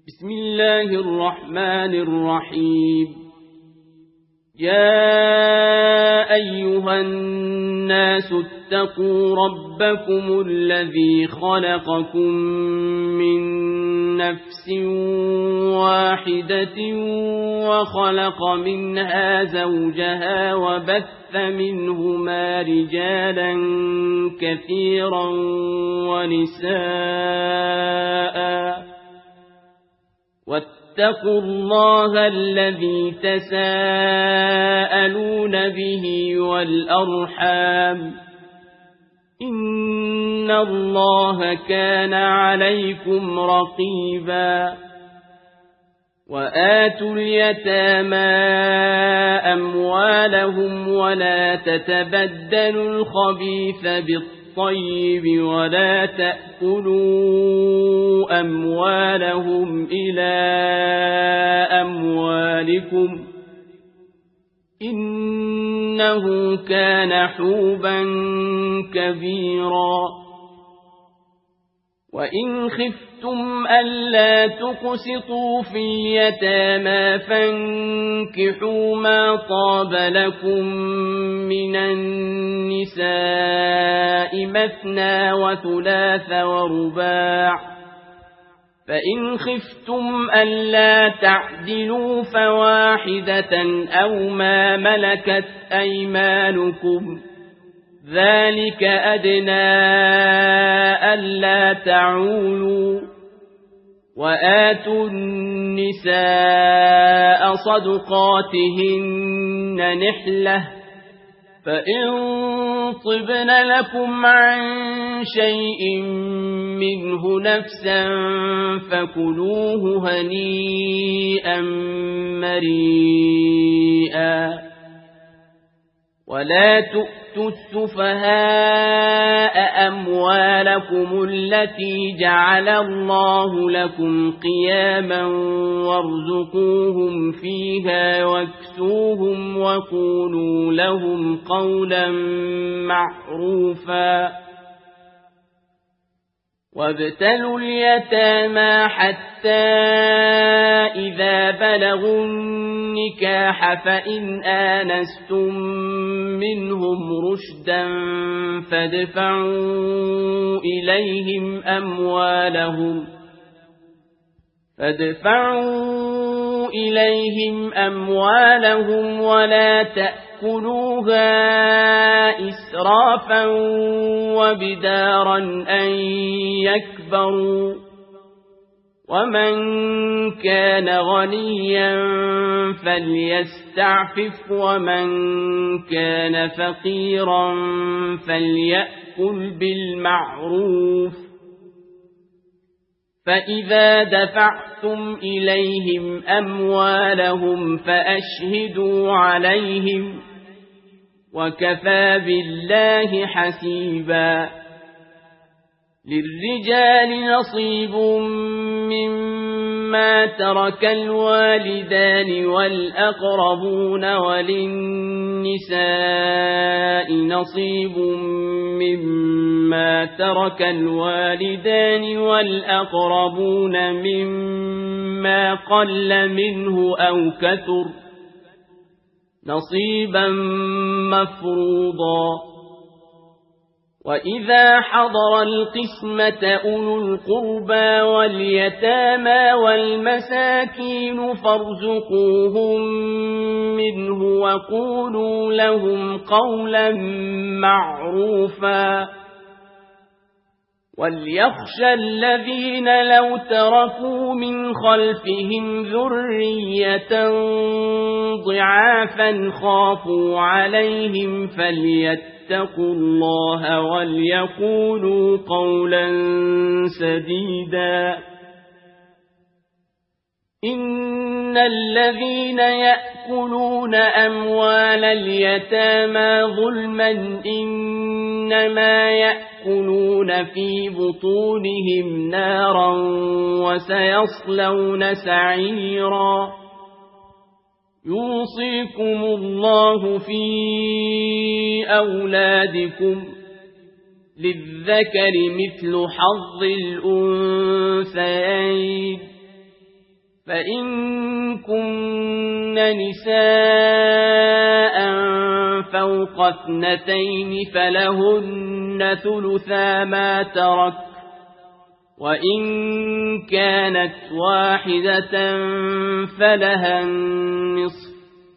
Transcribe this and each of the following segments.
بسم الله الرحمن الرحيم. يا أيها الناس اتقوا ربكم الذي خلقكم من نفس واحدة وخلق منها زوجها وبث منهما رجالا كثيرا ونساء واتقوا الله الذي تساءلون به والأرحام إن الله كان عليكم رقيبا. وآتوا اليتامى أموالهم ولا تتبدلوا الخبيث بالطيب ولا تأكلوا أموالهم إلى أموالكم إنه كان حوبا كبيرا. وإن خفتم ألا تقسطوا في اليتامى فانكحوا ما طاب لكم من النساء مثنى وثلاث ورباع، فإن خفتم ألا تعدلوا فواحدة أو ما ملكت أيمانكم ذلك أدنى ألا تعولوا. وآتوا النساء صدقاتهن نحلة، فإن طبن لكم عن شيء منه نفسا فكلوه هنيئا مريئا. ولا تؤتوا السفهاء أموالكم التي جعل الله لكم قياما وارزقوهم فيها واكسوهم وقولوا لهم قولا معروفا. وابتلوا اليتامى حتى إذا بلغوا النكاح فإن آنستم منهم رشدا فادفعوا إليهم أموالهم ولا تأكلوها إسرافا وبدارا أن يكبروا. ومن كان غنيا فليستعفف ومن كان فقيرا فليأكل بالمعروف. فإذا دفعتم إليهم أموالهم فأشهدوا عليهم وكفى بالله حسيبا. للرجال نصيب مما ترك الوالدان والأقربون وللنساء نصيب مما ترك الوالدان والأقربون مما قل منه أو كثر نصيبا مفروضا. وإذا حضر القسمة أولو القربى واليتامى والمساكين فارزقوهم منه وقولوا لهم قولا معروفا. وليخشى الذين لو تركوا من خلفهم ذرية ضعافا خافوا عليهم فليتقوا الله وليقولوا قولا سديدا. إن الذين يأكلون أموال اليتامى ظلما إنما يأكلون في بطونهم نارا وسيصلون سعيرا. يوصيكم الله في أولادكم للذكر مثل حظ الأنثيين فإن كن نساء فوق 2 فلهن ثلثا ما ترك، وإن كانت واحدة فلها النصف،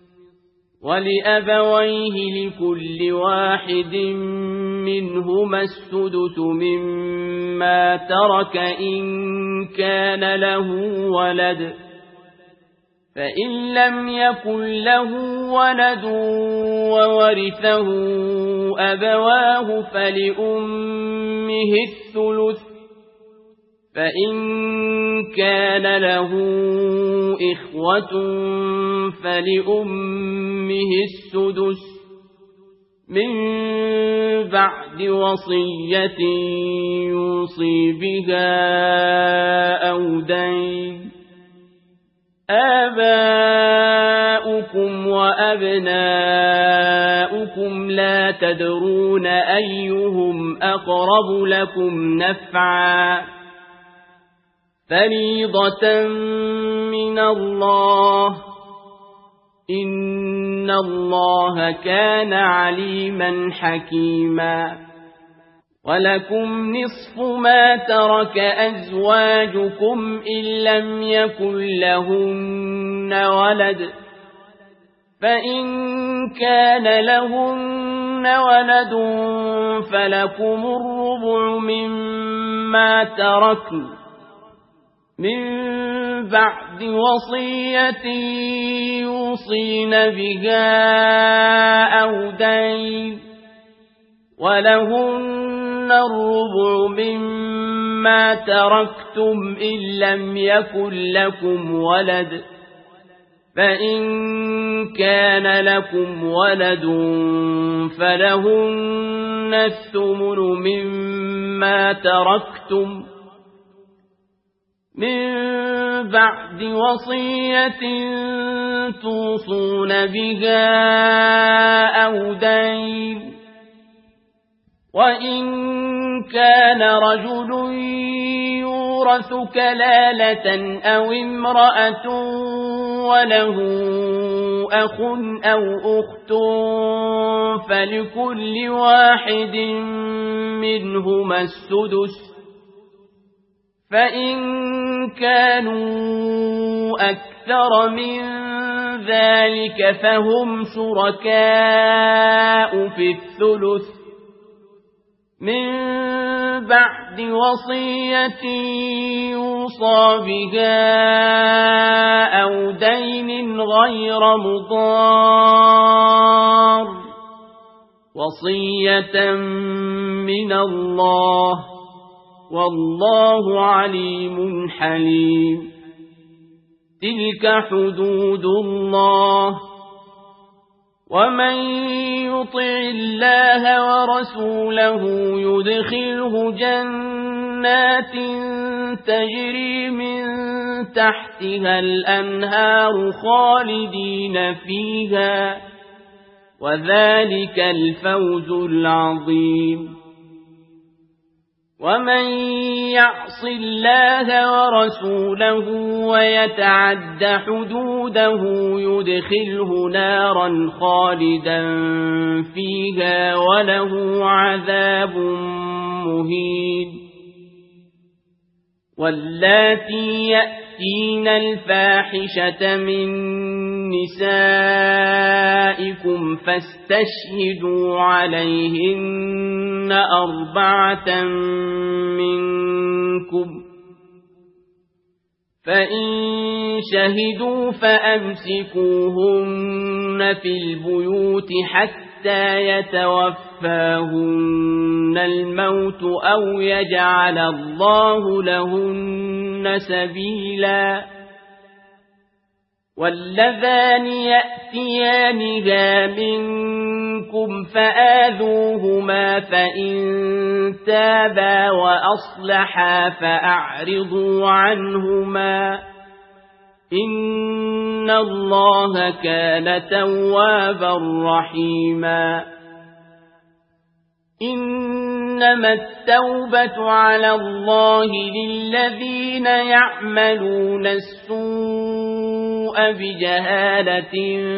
ولأبويه لكل واحد منهما السدس مما ترك إن كان له ولد، فإن لم يكن له ولد وورثه أبواه فلأمه الثلث، فإن كان له إخوة فلأمه السدس من بعد وصية يوصي بها أو دين. آباؤكم وأبناؤكم لا تدرون أيهم أقرب لكم نفعا، فريضة من الله، إن الله كان عليما حكيما. ولكم نصف ما ترك أزواجكم إن لم يكن لهن ولد، فإن كان لهن ولد فلكم الربع مما تركن من بعد وصية يوصين بها أو دين، ولهن الربع مما تركتم إن لم يكن لكم ولد، فإن كان لكم ولد فلهن الثمن مما تركتم من بعد وصية توصون بها أو دين. وإن كان رجل يورث كلالة أو امرأة وله أخ أو أخت فلكل واحد منهما السدس، فإن كانوا أكثر من ذلك فهم شركاء في الثلث من بعد وصية يوصى بها أو دين غير مضار، وصية من الله، والله عليم حليم. تلك حدود الله، ومن يطع الله ورسوله يدخله جنات تجري من تحتها الأنهار خالدين فيها، وذلك الفوز العظيم. ومن يعص الله ورسوله ويتعد حدوده يدخله نارا خالدا فيها وله عذاب مهين. واللاتي يأتين الفاحشة من نسائكم فاستشهدوا عليهن 4 منكم، فإن شهدوا فأمسكوهن في البيوت حتى يتوفاهن الموت أو يجعل الله لهن سبيلا. واللذان يأتيانها منكم فآذوهما فإن تابا وأصلحا فأعرضوا عنهما، إن الله كان توابا رحيما. إنما التوبة على الله للذين يعملون السوء السوء بجهالة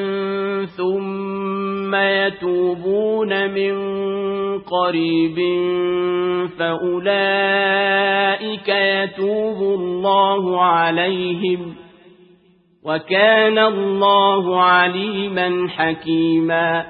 ثم يتوبون من قريب فأولئك يتوب الله عليهم وكان الله عليما حكيما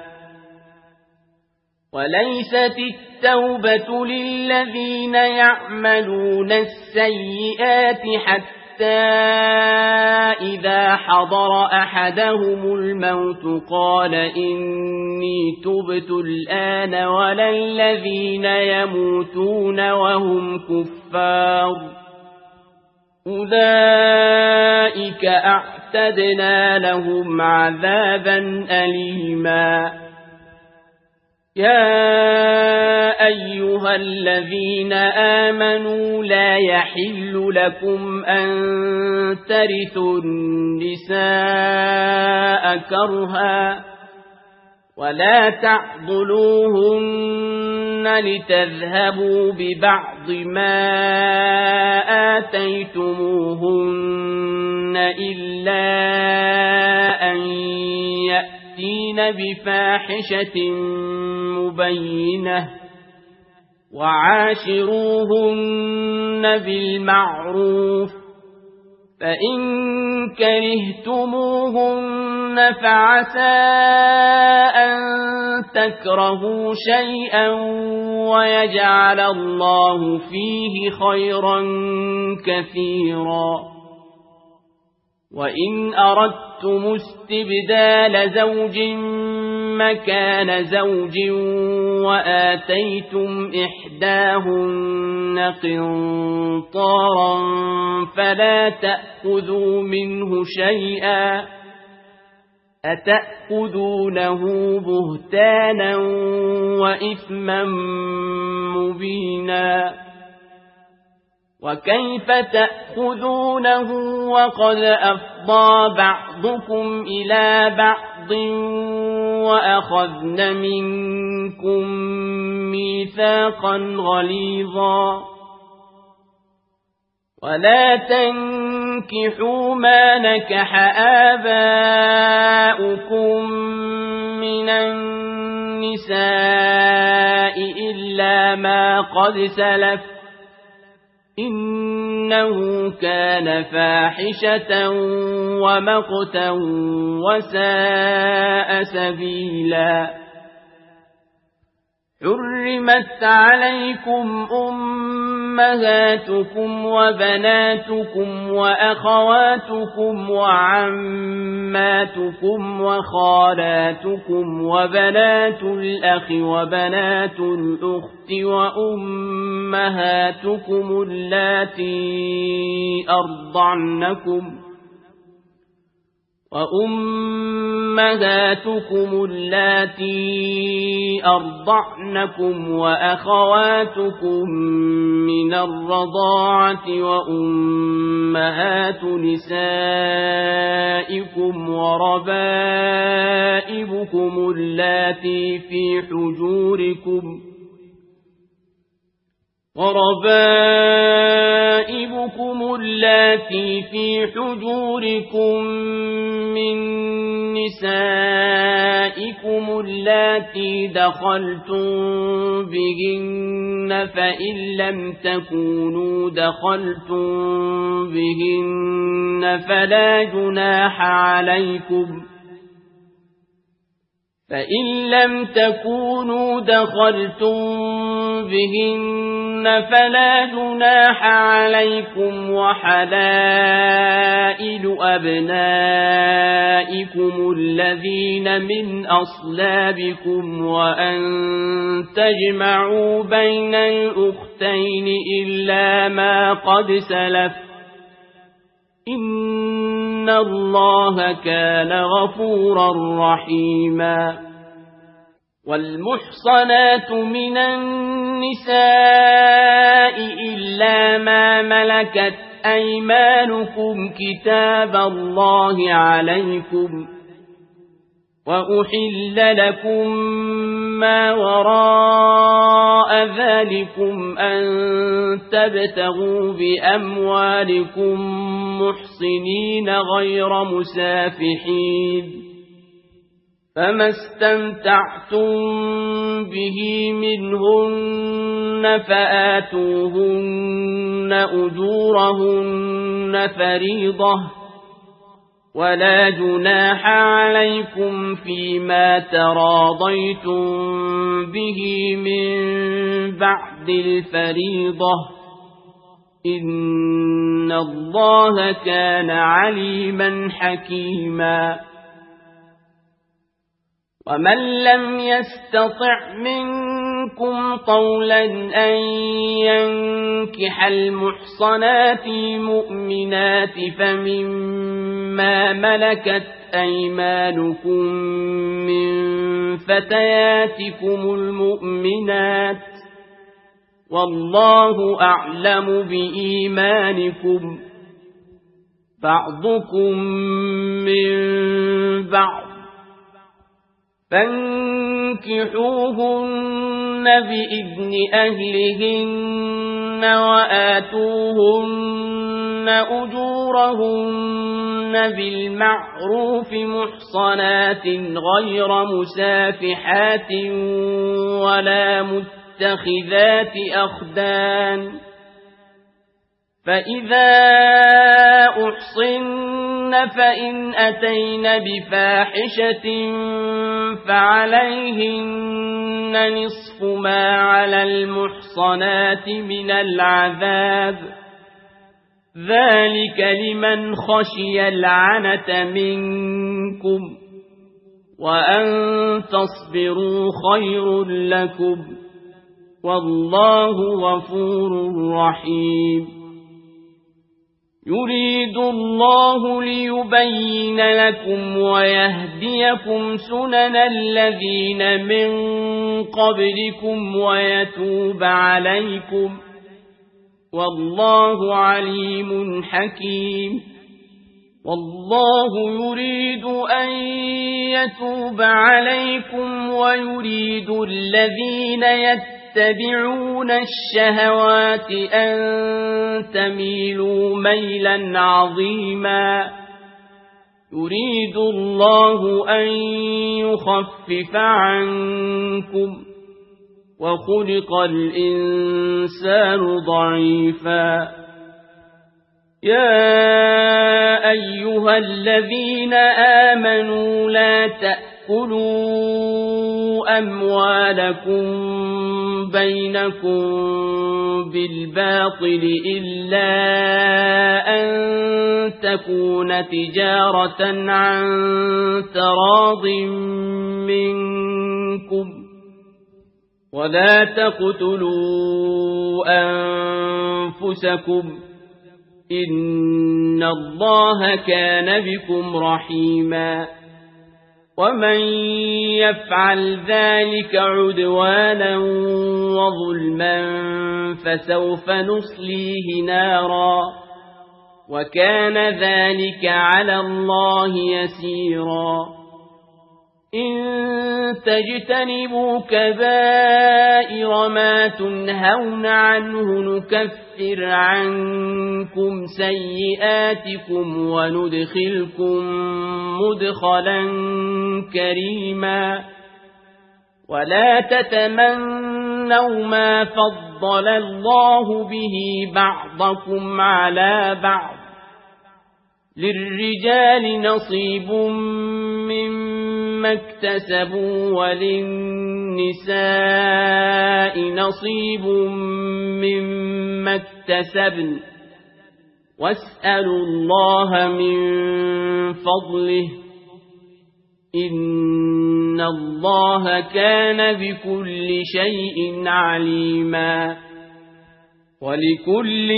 وليست التوبة للذين يعملون السيئات حتى إذا حضر أحدهم الموت قال إني تبت الآن ولا الذين يموتون وهم كفار أولئك أعتدنا لهم عذابا أليما يا أيها الذين آمنوا لا يحل لكم أن ترثوا النساء كرها ولا تعضلوهن لتذهبوا ببعض ما آتيتموهن إلا أن يأتين بفاحشة مبينة وعاشروهن بالمعروف فإن كرهتموهن فعسى أن تكرهوا شيئا ويجعل الله فيه خيرا كثيرا وإن أردتم استبدال زوج مكان زوج وآتيتم إحداهن قنطارا فلا تأخذوا منه شيئا أتأخذونه بهتانا وإثما مبينا وكيف تأخذونه وقد أفضى بعضكم إلى بعض وأخذن منكم ميثاقا غليظا ولا تنكحوا ما نكح آباؤكم من النساء إلا ما قد سلف إنه كان فاحشة ومقتا وساء سبيلا حرمت عليكم أمهاتكم وبناتكم وأخواتكم وعماتكم وخالاتكم وبنات الأخ وبنات الأخت وأمهاتكم اللاتي أرضعنكم وأخواتكم من الرضاعة وأمهات نسائكم وربائبكم اللاتي في حجوركم من نسائكم اللاتي دخلتم بهن فإن لم تكونوا دخلتم بهن فلا جناح عليكم وحلائل أبنائكم الذين من أصلابكم وأن تجمعوا بين الأختين إلا ما قد سلف إن الله كان غفورا رحيما والمحصنات من النساء إلا ما ملكت أيمانكم كتاب الله عليكم وأحل لكم ما وراء ذلكم أن تبتغوا بأموالكم محصنين غير مسافحين فما استمتعتم به منهن فآتوهن أجورهن فريضة ولا جناح عليكم فيما تراضيتم به من بعد الفريضة إن الله كان عليما حكيما ومن لم يستطع منكم طولا أن ينكح المحصنات المؤمنات فمما ملكت أيمانكم من فتياتكم المؤمنات والله أعلم بإيمانكم بعضكم من بعض فانكحوهن بإذن أهلهن وآتوهن أجورهن بالمعروف محصنات غير مسافحات ولا متخذات أخدان فإذا أحصن فإن أتين بفاحشة فعليهن نصف ما على المحصنات من العذاب ذلك لمن خشي العنة منكم وأن تصبروا خير لكم والله غفور رحيم يريد الله ليبين لكم ويهديكم سنن الذين من قبلكم ويتوب عليكم والله عليم حكيم والله يريد أن يتوب عليكم ويريد الذين يتبعون الشهوات أن تميلوا ميلا عظيما يريد الله أن يخفف عنكم وخلق الإنسان ضعيفا يا أيها الذين آمنوا لا تأكلوا أموالكم بينكم بالباطل إلا أن تكون تجارة عن تراض منكم ولا تقتلوا أنفسكم إن الله كان بكم رحيما ومن يفعل ذلك عدوانا وظلما فسوف نصليه نارا وكان ذلك على الله يسيرا إن تجتنبوا كبائر ما تنهون عنه نكفر عنكم سيئاتكم وندخلكم مدخلا كريما ولا تتمنوا ما فضل الله به بعضكم على بعض للرجال نصيب مما اكتسبوا وللنساء نصيب مما اكتسبن واسألوا الله من فضله إن الله كان بكل شيء عليما ولكل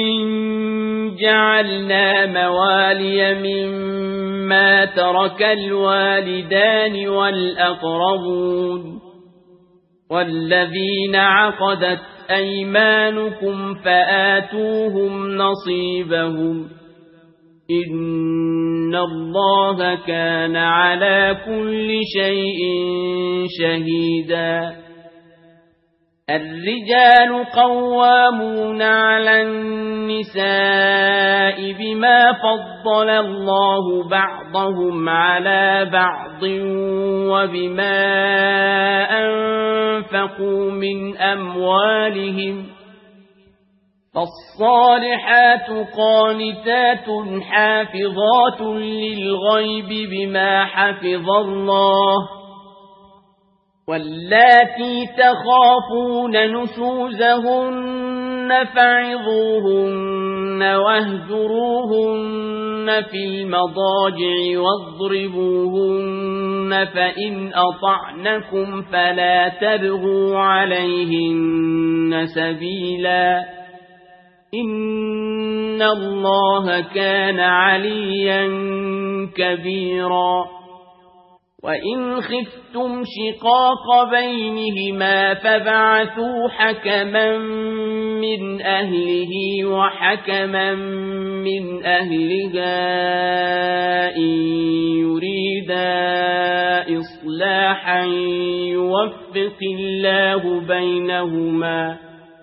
جعلنا موالي مما ترك الوالدان والأقربون والذين عقدت أيمانكم فآتوهم نصيبهم إن الله كان على كل شيء شهيدا. الرجال قوامون على النساء بما فضل الله بعضهم على بعض وبما أنفقوا من أموالهم. فالصالحات قانتات حافظات للغيب بما حفظ الله. واللاتي تخافون نشوزهن فعظوهن واهجروهن في المضاجع واضربوهن فإن أطعنكم فلا تبغوا عليهن سبيلا إن الله كان عليا كبيرا. وإن خفتم شقاق بينهما فبعثوا حكما من أهله وحكما من أهلها إن يريدا إصلاحا يوفق الله بينهما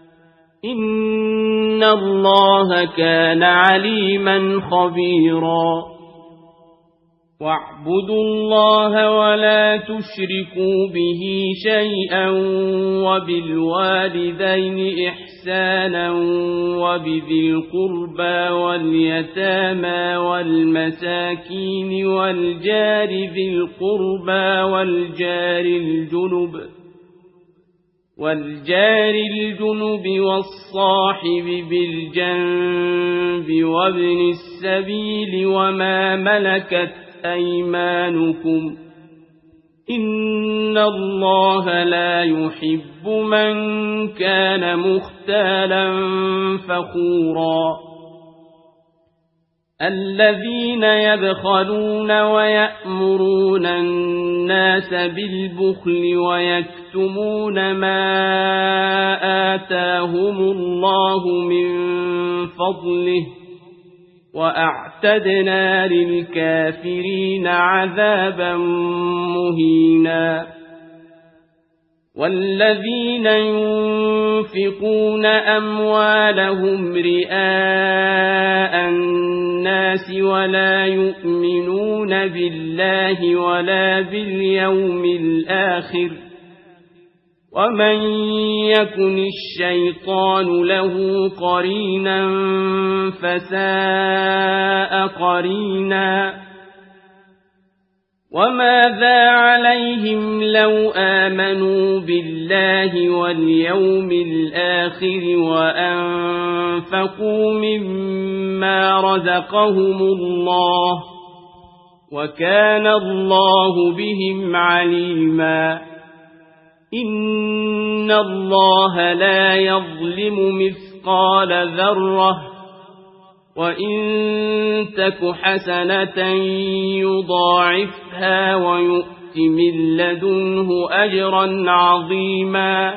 إن الله كان عليما خبيرا. واعبدوا الله ولا تشركوا به شيئا وبالوالدين إحسانا وبذي القربى واليتامى والمساكين والجار ذي القربى والجار الجنب والصاحب بالجنب وابن السبيل وما ملكت أيمانكم إن الله لا يحب من كان مختالا فخورا. الذين يبخلون ويأمرون الناس بالبخل ويكتمون ما آتاهم الله من فضله وأعتدنا للكافرين عذابا مهينا. والذين ينفقون أموالهم رئاء الناس ولا يؤمنون بالله ولا باليوم الآخر ومن يكن الشيطان له قرينا فساء قرينا. وماذا عليهم لو آمنوا بالله واليوم الآخر وأنفقوا مما رزقهم الله وكان الله بهم عليما. إن الله لا يظلم مثقال ذرة وإن تك حسنة يضاعفها ويؤت من لدنه أجرا عظيما.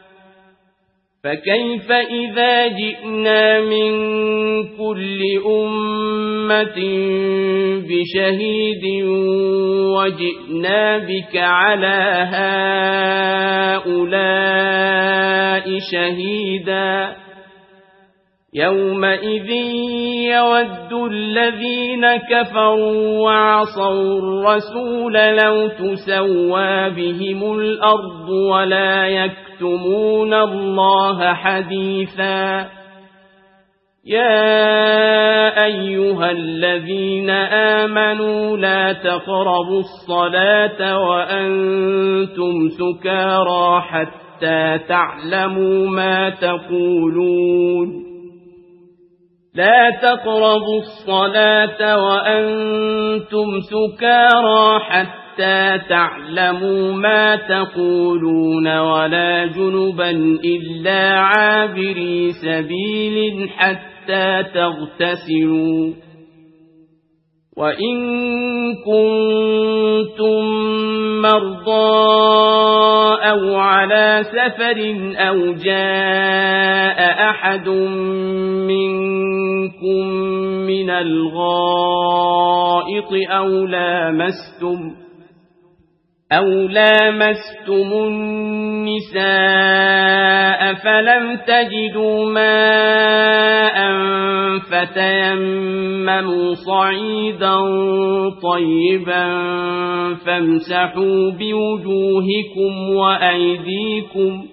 فكيف إذا جئنا من كل أمة بشهيد وجئنا بك على هؤلاء شهيدا. يومئذ يود الذين كفروا وعصوا الرسول لو تسوى بهم الأرض ولا يكتمون الله حديثا. يا أيها الذين آمنوا لا تقربوا الصلاة وأنتم سكارى حتى تعلموا ما تقولون. لا تقربوا الصلاة وأنتم سكارى حتى تعلموا ما تقولون ولا جنبا إلا عابري سبيل حتى تغتسلوا. وإن كنتم مرضى أو على سفر أو جاء أحد منكم من الغائط الغائط أو لامستم النساء فلم تجدوا ماء فتيمموا صعيدا طيبا فامسحوا بوجوهكم وأيديكم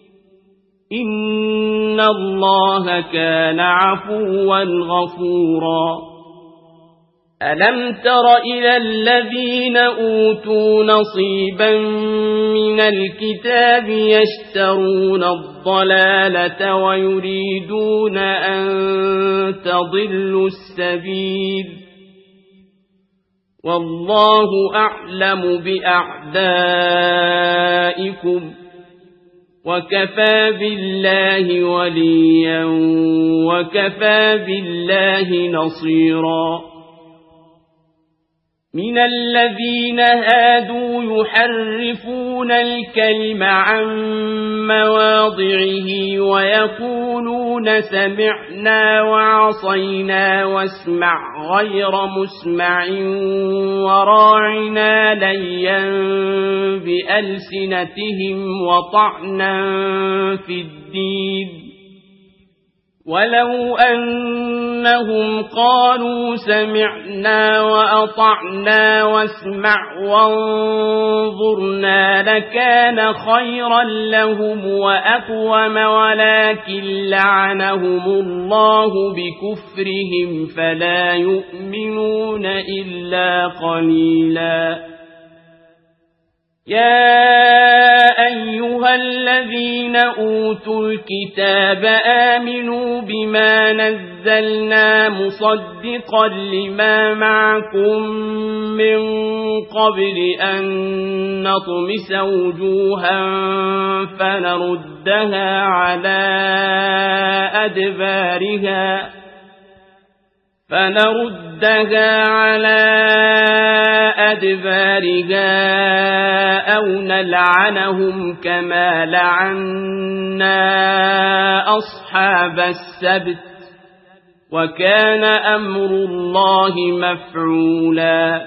إن الله كان عفوا غفورا ألم تر إلى الذين أوتوا نصيبا من الكتاب يشترون الضلالة ويريدون أن تضلوا السبيل والله أعلم بأعدائكم وكفى بالله وليا وكفى بالله نصيرا من الذين هادوا يحرفون الكلم عن مواضعه ويقولون سمعنا وعصينا واسمع غير مسمع وراعنا ليا بألسنتهم وطعنا في الدين ولو أنهم قالوا سمعنا وأطعنا واسمع وانظرنا لكان خيرا لهم وأقوم ولكن لعنهم الله بكفرهم فلا يؤمنون إلا قليلا يا أيها الذين أوتوا الكتاب آمنوا بما نزلنا مصدقا لما معكم من قبل أن نطمس وجوها فنردها على أدبارها أو نلعنهم كما لعنا أصحاب السبت وكان أمر الله مفعولا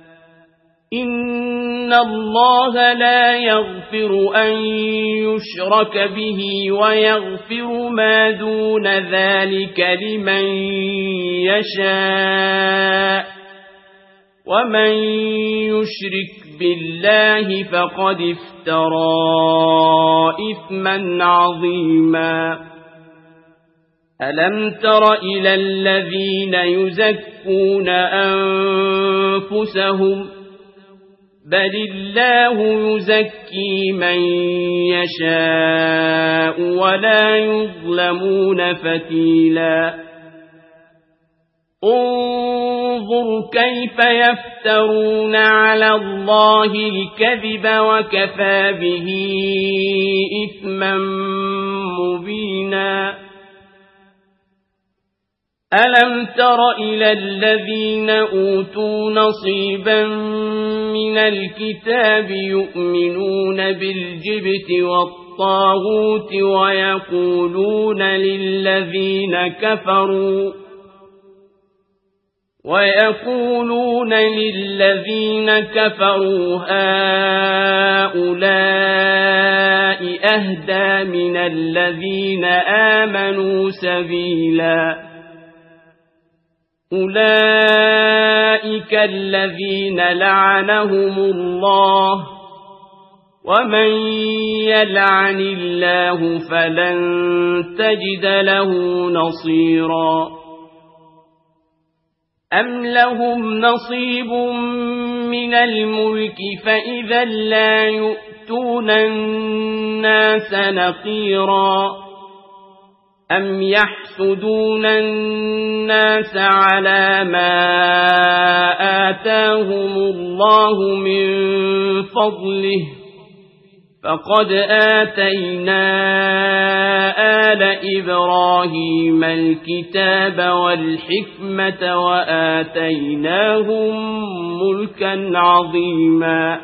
إن الله لا يغفر أن يشرك به ويغفر ما دون ذلك لمن يشاء ومن يشرك بالله فقد افترى إثما عظيما ألم تر إلى الذين يزكون أنفسهم بل الله يزكي من يشاء ولا يظلمون فتيلا انظر كيف يفترون على الله الكذب وكفى به إثما مبينا ألم تر إلى الذين أوتوا نصيبا من الكتاب يؤمنون بالجبت والطاغوت ويقولون للذين كفروا هؤلاء أهدى من الذين آمنوا سبيلا أولئك الذين لعنهم الله ومن يلعن الله فلن تجد له نصيرا أم لهم نصيب من الملك فإذا لا يؤتون الناس نقيرا أم يحسدون الناس على ما آتاهم الله من فضله فقد آتينا آل إبراهيم الكتاب والحكمة وآتيناهم ملكا عظيما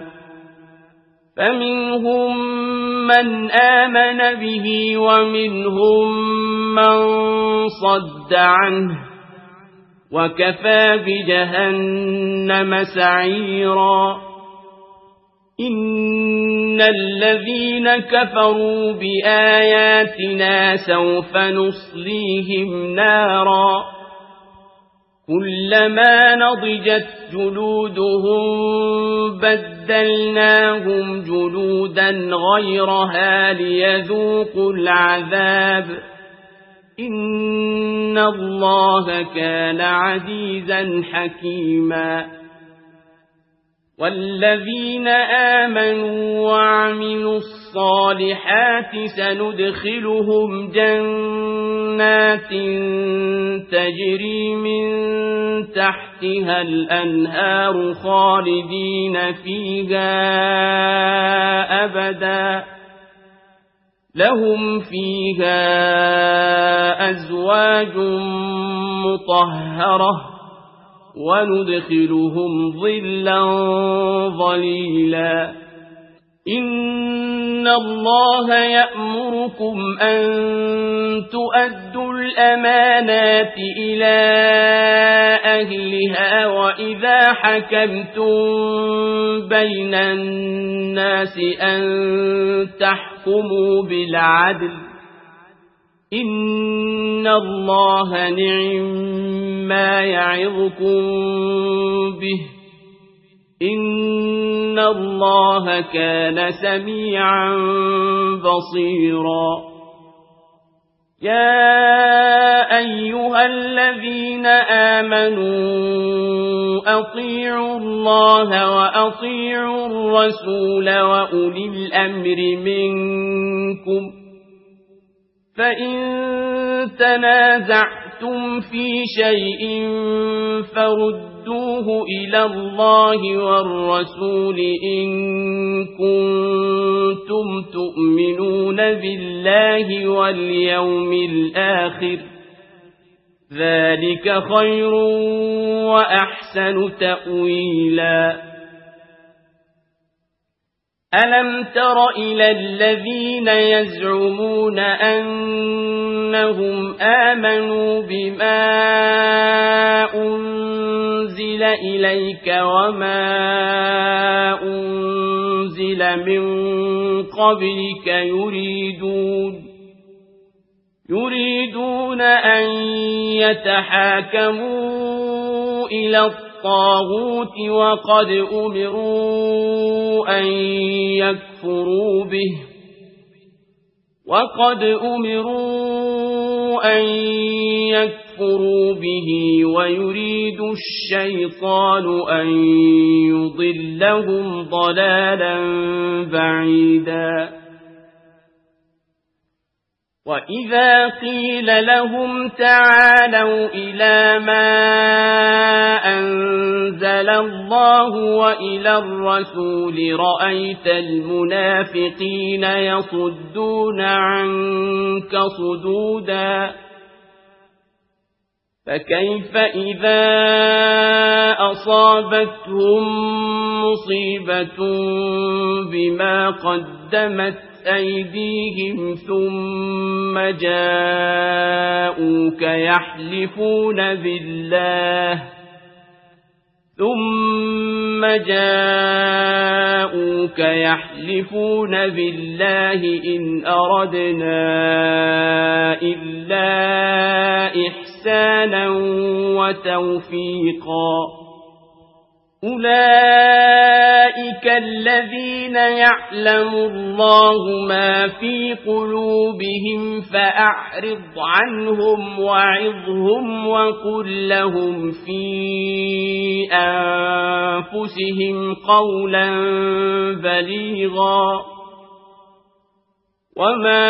فمنهم من آمن به ومنهم من صد عنه وكفى بجهنم سعيرا إن الذين كفروا بآياتنا سوف نصليهم نارا كلما نضجت جلودهم بدلناهم جلودا غيرها ليذوقوا العذاب إن الله كان عزيزا حكيما والذين آمنوا وعملوا الصالحات سندخلهم جنات تجري من تحتها الأنهار خالدين فيها أبدا لهم فيها أزواج مطهرة وندخلهم ظلا ظليلا إن الله يأمركم أن تؤدوا الأمانات إلى أهلها وإذا حكمتم بين الناس أن تحكموا بالعدل إن الله نعم يعظكم به إن الله كان سميعا بصيرا يا أيها الذين آمنوا أطيعوا الله وأطيعوا الرسول وأولي الأمر منكم فإن تنازعتم في شيء فردوه إلى الله والرسول إن كنتم تؤمنون بالله واليوم الآخر ذلك خير وأحسن تأويلا ألم تر إلى الذين يزعمون أنهم آمنوا بما أنزل إليك وما أنزل من قبلك يريدون أن يتحاكموا إلى الطاغوت وقد أمروا أن يكفروا به ويريد الشيطان أن يضلهم ضلالا بعيدا وإذا قيل لهم تعالوا إلى ما أنزل الله وإلى الرسول رأيت المنافقين يصدون عنك صدودا فكيف إذا أصابتهم مصيبة بما قدمت أيديهم ثم جاءوك يحلفون بالله إن أردنا إلا إحسانا وتوفيقا أولئك الذين يعلم الله ما في قلوبهم فأعرض عنهم وعظهم وقل لهم في أنفسهم قولا بليغا وما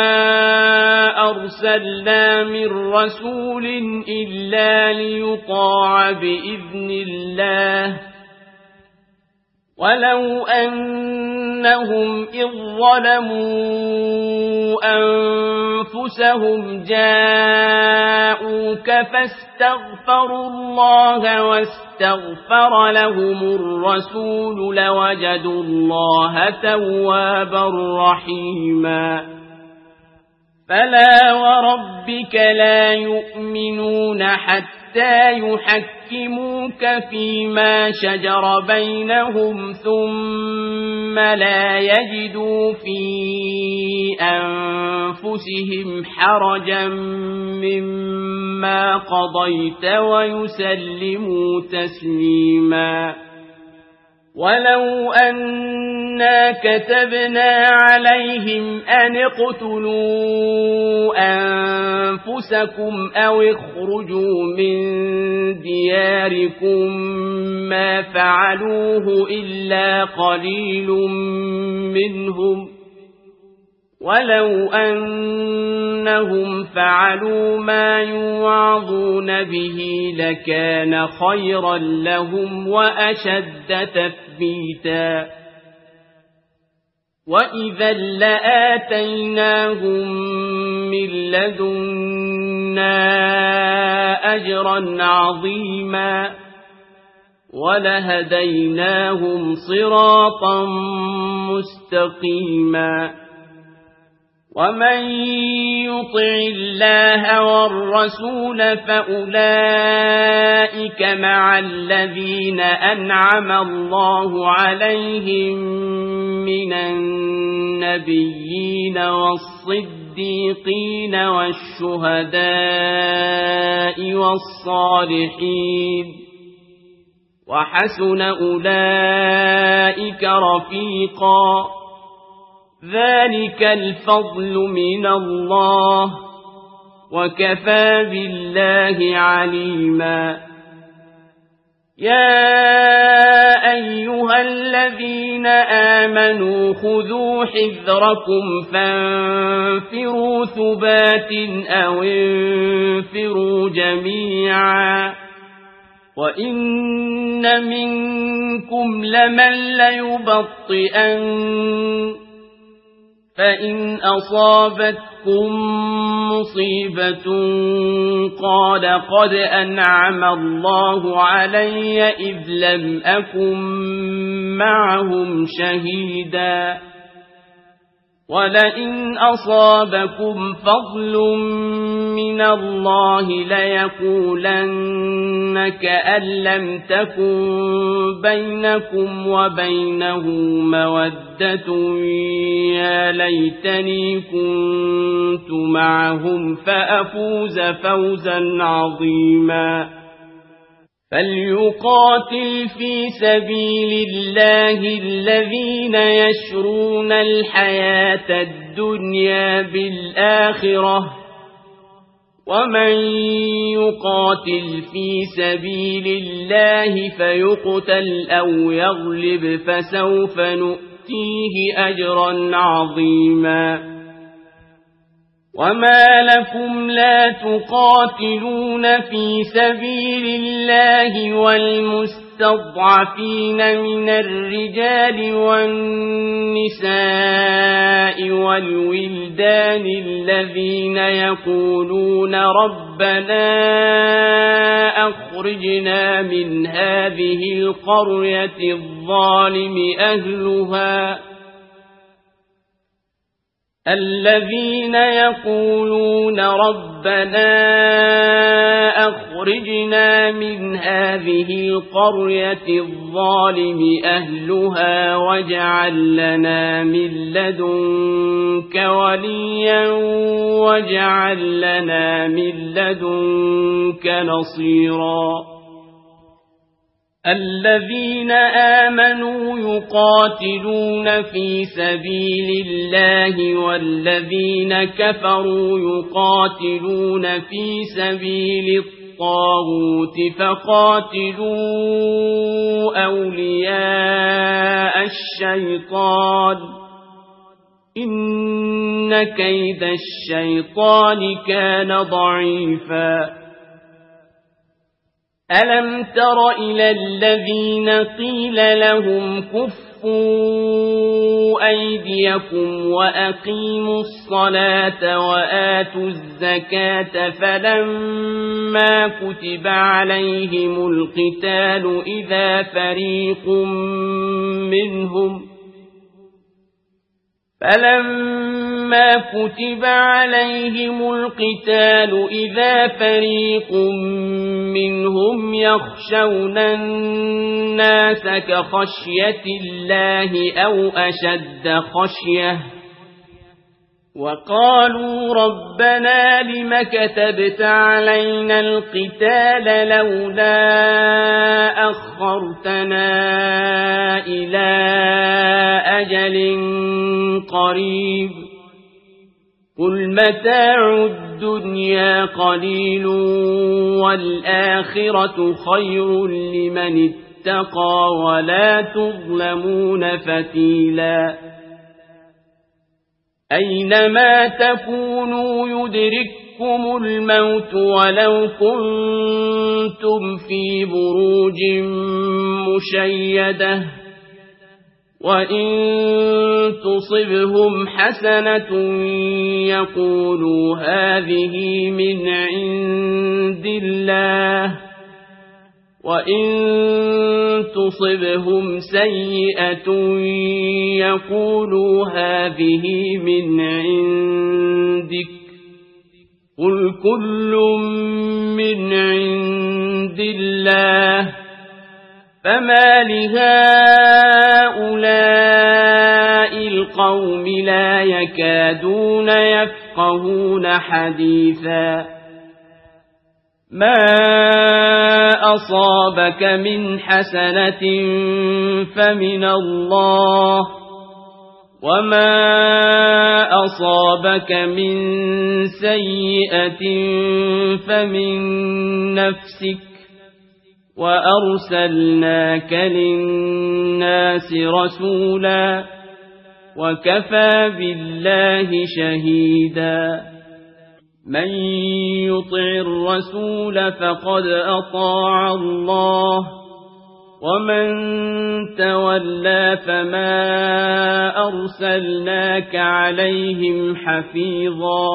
أرسلنا من رسول إلا ليطاع بإذن الله ولو أنهم إذ ظلموا أنفسهم جاءوك فاستغفروا الله واستغفر لهم الرسول لوجدوا الله توابا رحيما فلا وربك لا يؤمنون حتى حتى يحكموك فيما شجر بينهم ثم لا يجدوا في أنفسهم حرجا مما قضيت ويسلموا تسليما. ولو أنا كتبنا عليهم أن اقتلوا أنفسكم أو اخرجوا من دياركم ما فعلوه إلا قليل منهم، ولو أنهم فعلوا ما يوعظون به لكان خيرا لهم وأشد تثبيتا. وإذا لآتيناهم من لدنا أجرا عظيما ولهديناهم صراطا مستقيما. ومن يطع الله والرسول فأولئك مع الذين أنعم الله عليهم من النبيين والصديقين والشهداء والصالحين وحسن أولئك رفيقا. ذلك الفضل من الله وكفى بالله عليما. يا أيها الذين آمنوا خذوا حذركم فانفروا ثبات أو انفروا جميعا وإن منكم لمن ليبطئن فإن أصابتكم مصيبة قال قد أنعم الله علي إذ لم أكن معهم شهيدا. ولئن أصابكم فضل من الله ليقولن كأن لم تكن بينكم وبينه مودة يا ليتني كنت معهم فأفوز فوزا عظيما. فليقاتل في سبيل الله الذين يشرون الحياة الدنيا بالآخرة ومن يقاتل في سبيل الله فيقتل أو يغلب فسوف نؤتيه أجرا عظيما. وما لكم لا تقاتلون في سبيل الله والمستضعفين من الرجال والنساء والولدان الذين يقولون ربنا أخرجنا من هذه القرية الظالم أهلها الذين يقولون ربنا أخرجنا من هذه القرية الظالم أهلها واجعل لنا من لدنك وليا واجعل لنا من لدنك نصيرا. الذين آمنوا يقاتلون في سبيل الله والذين كفروا يقاتلون في سبيل الطاغوت فقاتلوا أولياء الشيطان إن كيد الشيطان كان ضعيفا. ألم تر إلى الذين قيل لهم كفوا أيديكم وأقيموا الصلاة وآتوا الزكاة فلما كتب عليهم القتال فلما كتب عليهم القتال إذا فريق منهم يخشون الناس كخشية الله أو أشد خشية وقالوا ربنا لم كتبت علينا القتال لولا أخرتنا إلى أجل قريب قل متاع الدنيا قليل والآخرة خير لمن اتقى ولا تظلمون فتيلا أينما تكونوا يدرككم الموت ولو كنتم في بروج مشيدة وإن تصبهم حسنة يقولوا هذه من عند الله وإن تصبهم سيئة يقولوا هذه من عندك قل كل من عند الله فما لهؤلاء القوم لا يكادون يفقهون حديثا ما أصابك من حسنة فمن الله وما أصابك من سيئة فمن نفسك وأرسلناك للناس رسولا وكفى بالله شهيدا من يطع الرسول فقد أطاع الله ومن تولى فما أرسلناك عليهم حفيظا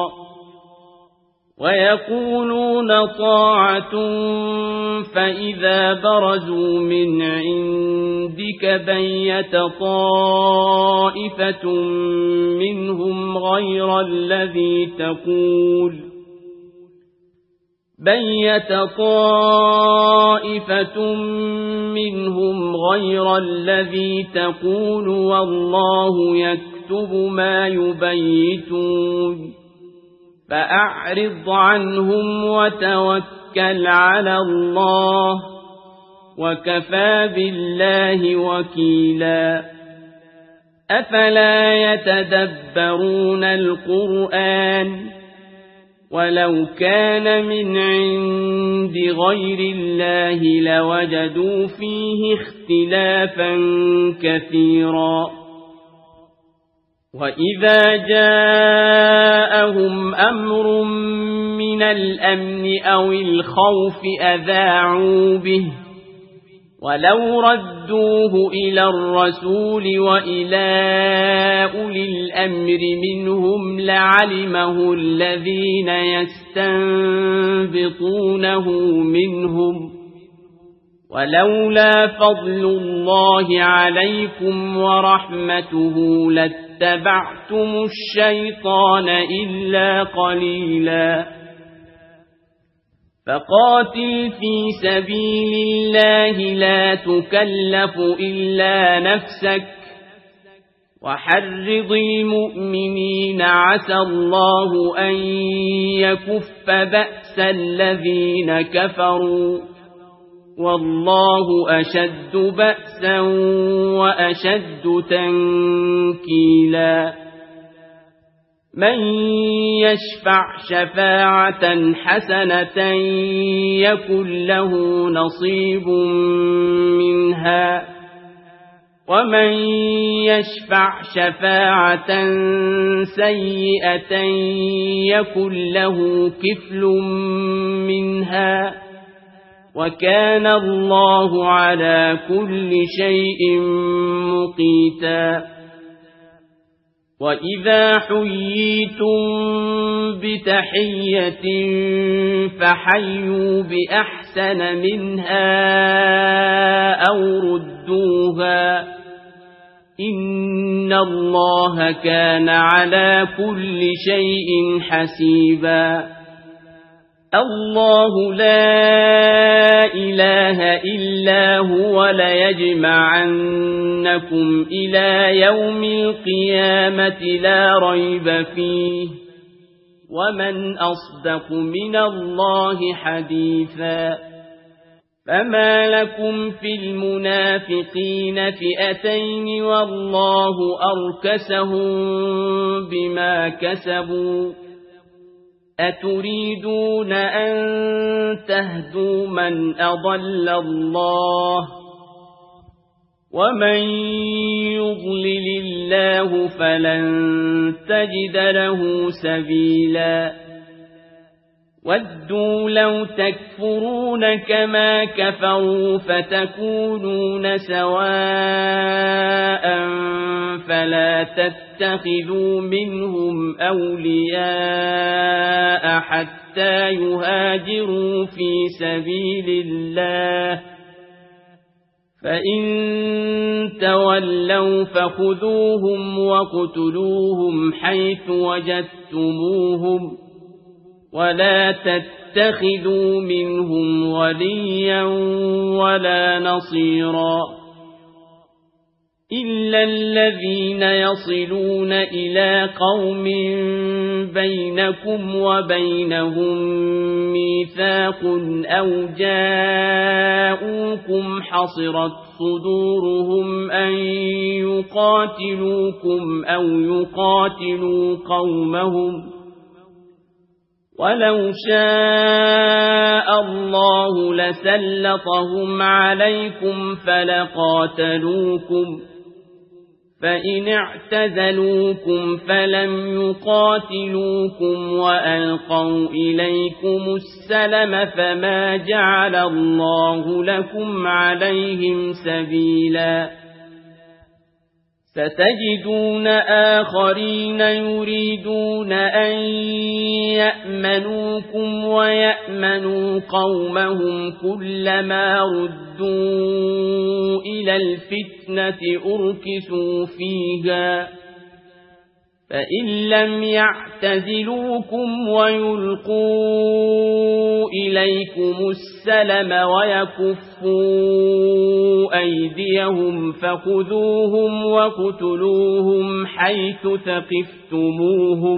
ويقولون طاعة فإذا برزوا من عندك بيت طائفة منهم غير الذي تقول والله يكتب ما يبيتون فأعرض عنهم وتوكل على الله وكفى بالله وكيلا أفلا يتدبرون القرآن ولو كان من عند غير الله لوجدوا فيه اختلافا كثيرا وإذا جاءهم أمر من الأمن أو الخوف أذاعوا به ولو ردوه إلى الرسول وإلى أولي الأمر منهم لعلمه الذين يستنبطونه منهم ولولا فضل الله عليكم ورحمته لاتبعتم الشيطان إلا قليلا فقاتل في سبيل الله لا تكلف إلا نفسك وحرض المؤمنين عسى الله أن يكف بأس الذين كفروا والله أشد بأسا وأشد تنكيلا من يشفع شفاعة حسنة يكن له نصيب منها ومن يشفع شفاعة سيئة يكن له كفل منها وكان الله على كل شيء مقيتا وإذا حييتم بتحية فحيوا بأحسن منها أو ردوها إن الله كان على كل شيء حسيبا الله لا إله إلا هو ليجمعنكم إلى يوم القيامة لا ريب فيه ومن أصدق من الله حديثا فما لكم في المنافقين فئتين والله أركسهم بما كسبوا أتريدون أن تهدوا من أضل الله ومن يضلل الله فلن تجد له سبيلا ودوا لو تكفرون كما كفروا فتكونون سواء فلا تتخذوا منهم أولياء حتى يهاجروا في سبيل الله فإن تولوا فخذوهم وقتلوهم حيث وجدتموهم ولا تتخذوا منهم وليا ولا نصيرا إلا الذين يصلون إلى قوم بينكم وبينهم ميثاق أو جاءوكم حصرت صدورهم أن يقاتلوكم أو يقاتلوا قومهم ولو شاء الله لسلطهم عليكم فلقاتلوكم فإن اعتزلوكم فلم يقاتلوكم وألقوا إليكم السلم فما جعل الله لكم عليهم سبيلا ستجدون آخرين يريدون أن يأمنوكم ويأمنوا قومهم كلما ردوا إلى الفتنة أركسوا فيها فإن لم يعتزلوكم ويلقوا إليكم السلم ويكفوا أيديهم فخذوهم وقتلوهم حيث ثقفتموهم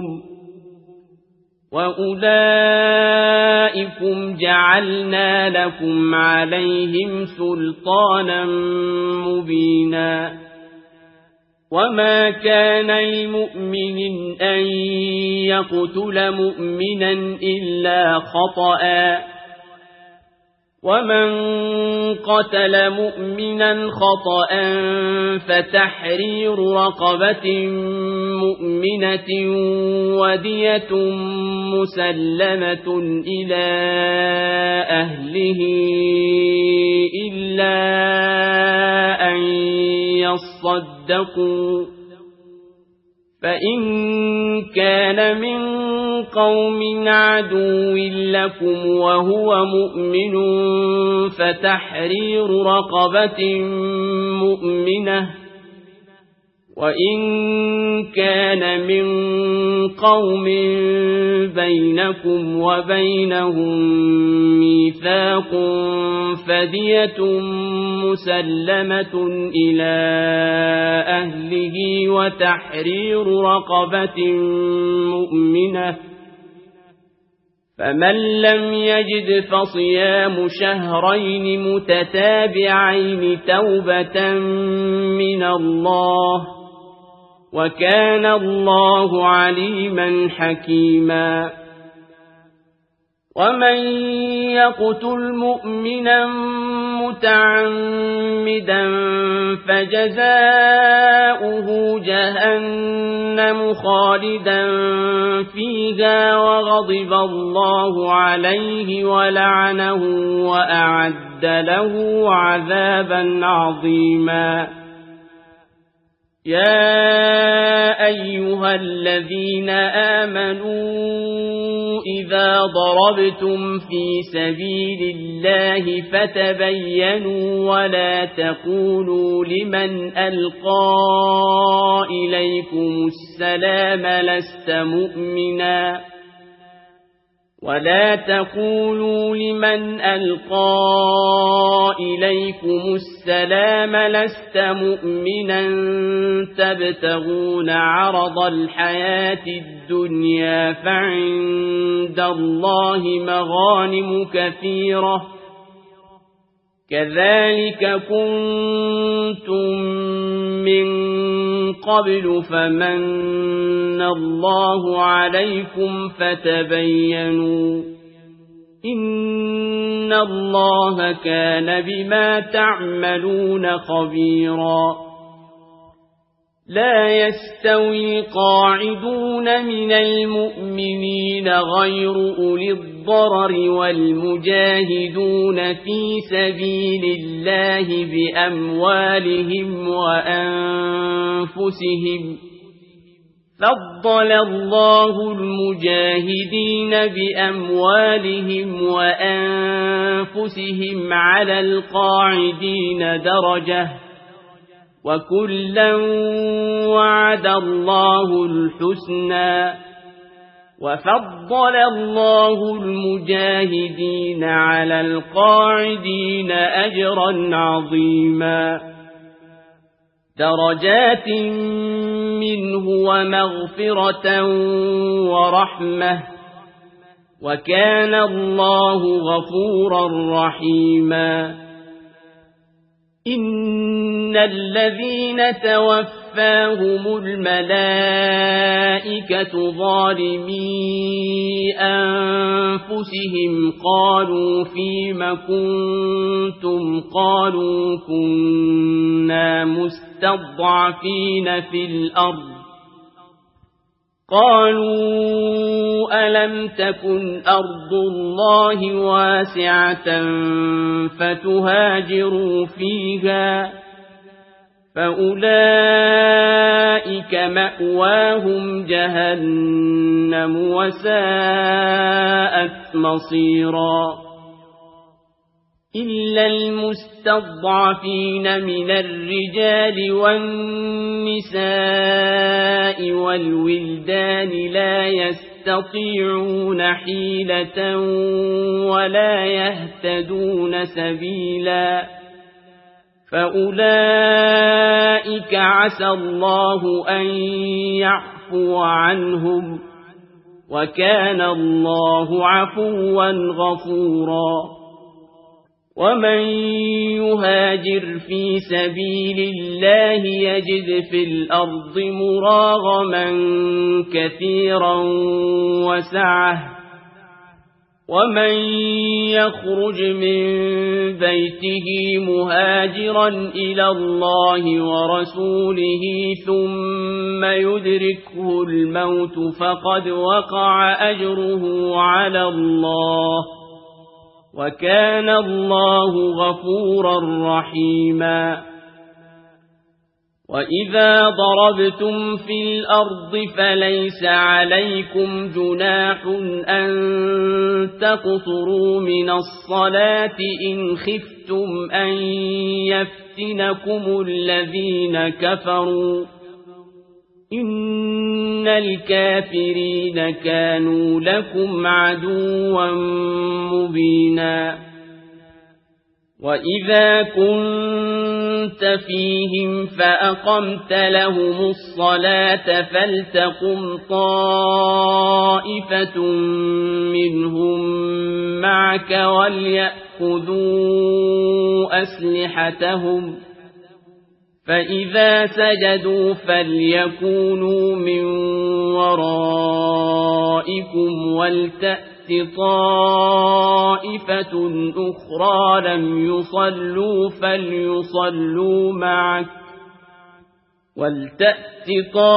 وأولئكم جعلنا لكم عليهم سلطانا مبينا وما كان لمؤمن أن يقتل مؤمنا إلا خطأ ومن قتل مؤمنا خطأ فتحرير رقبة مؤمنة ودية مسلمة إلى أهله إلا أن يصدقوا فإن كان من قوم عدو لكم وهو مؤمن فتحرير رقبة مؤمنة وإن كان من قوم بينكم وبينهم ميثاق فدية مسلمة إلى أهله وتحرير رقبة مؤمنة فمن لم يجد فصيام شهرين متتابعين توبة من الله وكان الله عليما حكيما ومن يقتل مؤمنا متعمدا فجزاؤه جهنم خالدا فيها وغضب الله عليه ولعنه وأعد له عذابا عظيما يا أيها الذين آمنوا إذا ضربتم في سبيل الله فتبينوا ولا تقولوا لمن ألقى إليكم السلام لست مؤمنا تبتغون عرض الحياة الدنيا فعند الله مغانم كثيرة كذلك كنتم من قبل فمن الله عليكم فتبينوا إن الله كان بما تعملون خبيرا لا يستوي القاعدون من المؤمنين غير أولي الضرر والمجاهدون في سبيل الله بأموالهم وأنفسهم فضل الله المجاهدين بأموالهم وأنفسهم على القاعدين درجة وكلا وعد الله الحسنى وفضل الله المجاهدين على القاعدين أجرا عظيما درجات منه ومغفرة ورحمة وكان الله غفورا رحيما إن الذين توفاهم الملائكة ظالمي أنفسهم قالوا فيم كنتم قالوا كنا مستضعفين في الأرض قالوا ألم تكن أرض الله واسعة فتهاجروا فيها فأولئك مأواهم جهنم وساءت مصيرا إلا المستضعفين من الرجال والنساء والولدان لا يستطيعون حيلة ولا يهتدون سبيلا فأولئك عسى الله أن يعفو عنهم وكان الله عفوا غفورا ومن يهاجر في سبيل الله يجد في الأرض مراغما كثيرا وسعة ومن يخرج من بيته مهاجرا إلى الله ورسوله ثم يدركه الموت فقد وقع أجره على الله وكان الله غفورا رحيما وإذا ضربتم في الأرض فليس عليكم جناح أن تقصروا من الصلاة إن خفتم أن يفتنكم الذين كفروا إن الكافرين كانوا لكم عدوا مبينا وإذا كنت فيهم فأقمت لهم الصلاة فلتقم طائفة منهم معك وليأخذوا أسلحتهم فإذا سجدوا فليكونوا من ورائكم ولتأت طائفة أخرى لم يصلوا فليصلوا معك ولتأت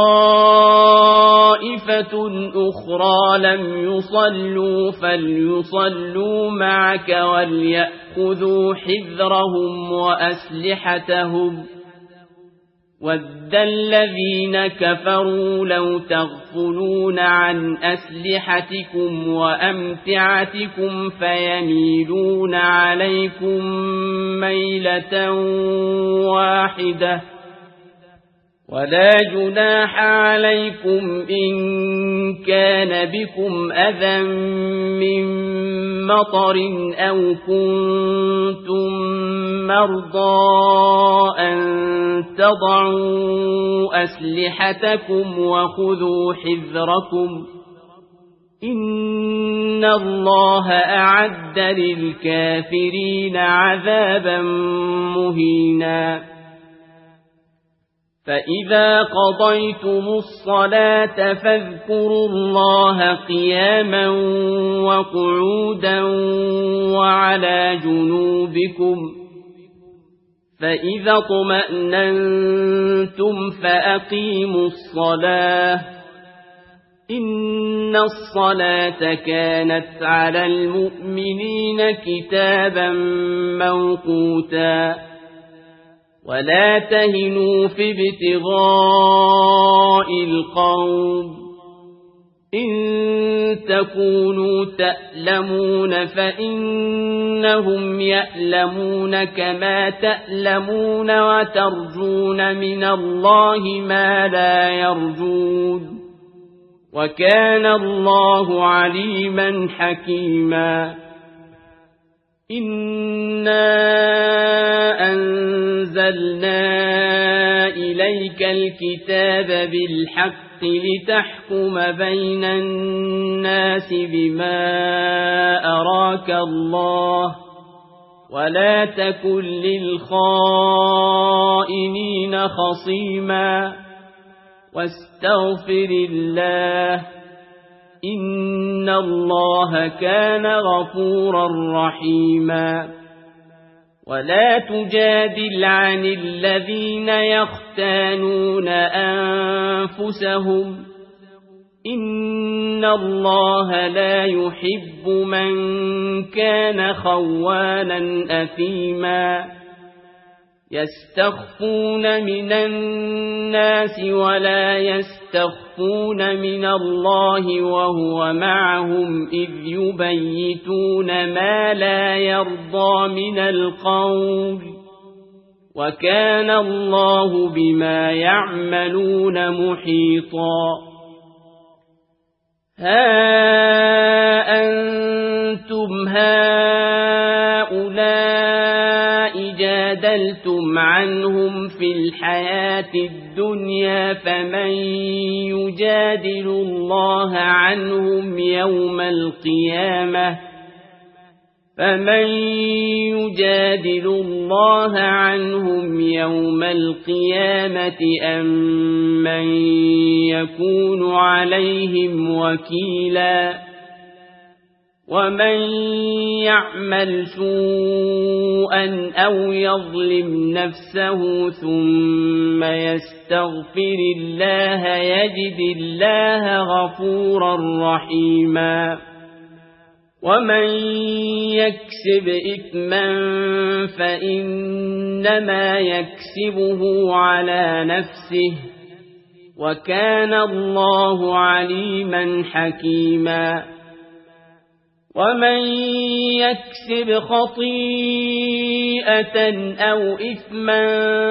طائفة أخرى لم يصلوا فليصلوا معك وليأخذوا حذرهم وأسلحتهم وَدَّ الَّذِينَ كَفَرُوا لَوْ تَغْفُلُونَ عَنْ أَسْلِحَتِكُمْ وَأَمْتِعَتِكُمْ فَيَمِيلُونَ عَلَيْكُمْ مَيْلَةً وَاحِدَةً وَلَا جُنَاحَ عَلَيْكُمْ إِن كَانَ بِكُمْ أَذًى مِّن مَّطَرٍ أَوْ كُنتُم مَّرْضَىٰ أَن تَضَعُوا أَسْلِحَتَكُمْ وَخُذُوا حِذْرَكُمْ إِنَّ اللَّهَ أَعَدَّ لِلْكَافِرِينَ عَذَابًا مُّهِينًا فَإِذَا قَضَيْتُمُ الصَّلَاةَ فاذكروا اللَّهَ قِيَامًا وَقُعُودًا وَعَلَى جُنُوبِكُمْ فَإِذَا اطْمَأْنَنتُمْ فَأَقِيمُوا الصَّلَاةَ إِنَّ الصَّلَاةَ كَانَتْ عَلَى الْمُؤْمِنِينَ كِتَابًا مَّوْقُوتًا وَلَا تَهِنُوا فِي ابْتِغَاءِ الْقَوْمِ إِن تَكُونُوا تَأْلَمُونَ فَإِنَّهُمْ يَأْلَمُونَ كَمَا تَأْلَمُونَ وَتَرْجُونَ مِنَ اللَّهِ مَا لَا يَرْجُونَ وَكَانَ اللَّهُ عَلِيمًا حَكِيمًا إِنَّا أَنزَلْنَا إِلَيْكَ الْكِتَابَ بِالْحَقِّ لِتَحْكُمَ بَيْنَ النَّاسِ بِمَا أَرَاكَ اللَّهُ وَلَا تَكُن لِّلْخَائِنِينَ خَصِيمًا وَاسْتَغْفِرِ اللَّهَ إِنَّ اللَّهَ كَانَ غَفُورًا رَّحِيمًا وَلَا تُجَادِلْ عَنِ الَّذِينَ يَخْتَانُونَ أَنفُسَهُمْ إِنَّ اللَّهَ لَا يُحِبُّ مَن كَانَ خَوَّانًا أَثِيمًا يَسْتَخْفُونَ مِنَ النَّاسِ وَلَا يَسْتَخْفُونَ مِنَ اللَّهِ وَهُوَ مَعَهُمْ إِذْ يُبَيِّتُونَ مَا لَا يَرْضَىٰ مِنَ الْقَوْلِ وَكَانَ اللَّهُ بِمَا يَعْمَلُونَ مُحِيطًا هَا أَنتُمْ هَٰؤُلَاءِ جَادَلْتُمْ عَنْهُمْ فِي الْحَيَاةِ الدُّنْيَا فَمَن يُجَادِلُ اللَّهَ عَنْهُمْ يَوْمَ الْقِيَامَةِ أَم مَّن يَكُونُ عَلَيْهِمْ وَكِيلًا وَمَن يَعْمَلْ سُوءًا أَوْ يَظْلِمْ نَفْسَهُ ثُمَّ يَسْتَغْفِرِ اللَّهَ يَجِدِ اللَّهَ غَفُورًا رَّحِيمًا وَمَن يَكْسِبْ إِثْمًا فَإِنَّمَا يَكْسِبُهُ عَلَى نَفْسِهِ وَكَانَ اللَّهُ عَلِيمًا حَكِيمًا وَمَن يَكْسِبْ خَطِيئَةً أَوْ إِثْمًا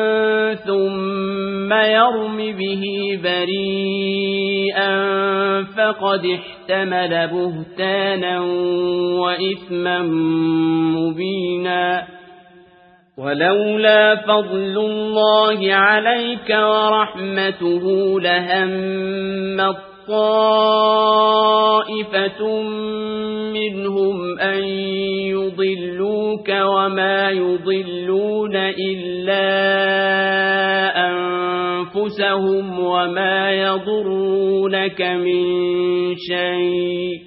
ثُمَّ يَرْمِ بِهِ بَرِيئًا فَقَدِ احْتَمَلَ بُهْتَانًا وَإِثْمًا مُّبِينًا وَلَوْلَا فَضْلُ اللَّهِ عَلَيْكَ وَرَحْمَتُهُ لَهَمَّت طَّائِفَةٌ مِّنْهُمْ أَن يُضِلُّوكَ وَمَا يُضِلُّونَ إِلَّا أَنفُسَهُمْ وَمَا يَضُرُّونَكَ مِن شَيْءٍ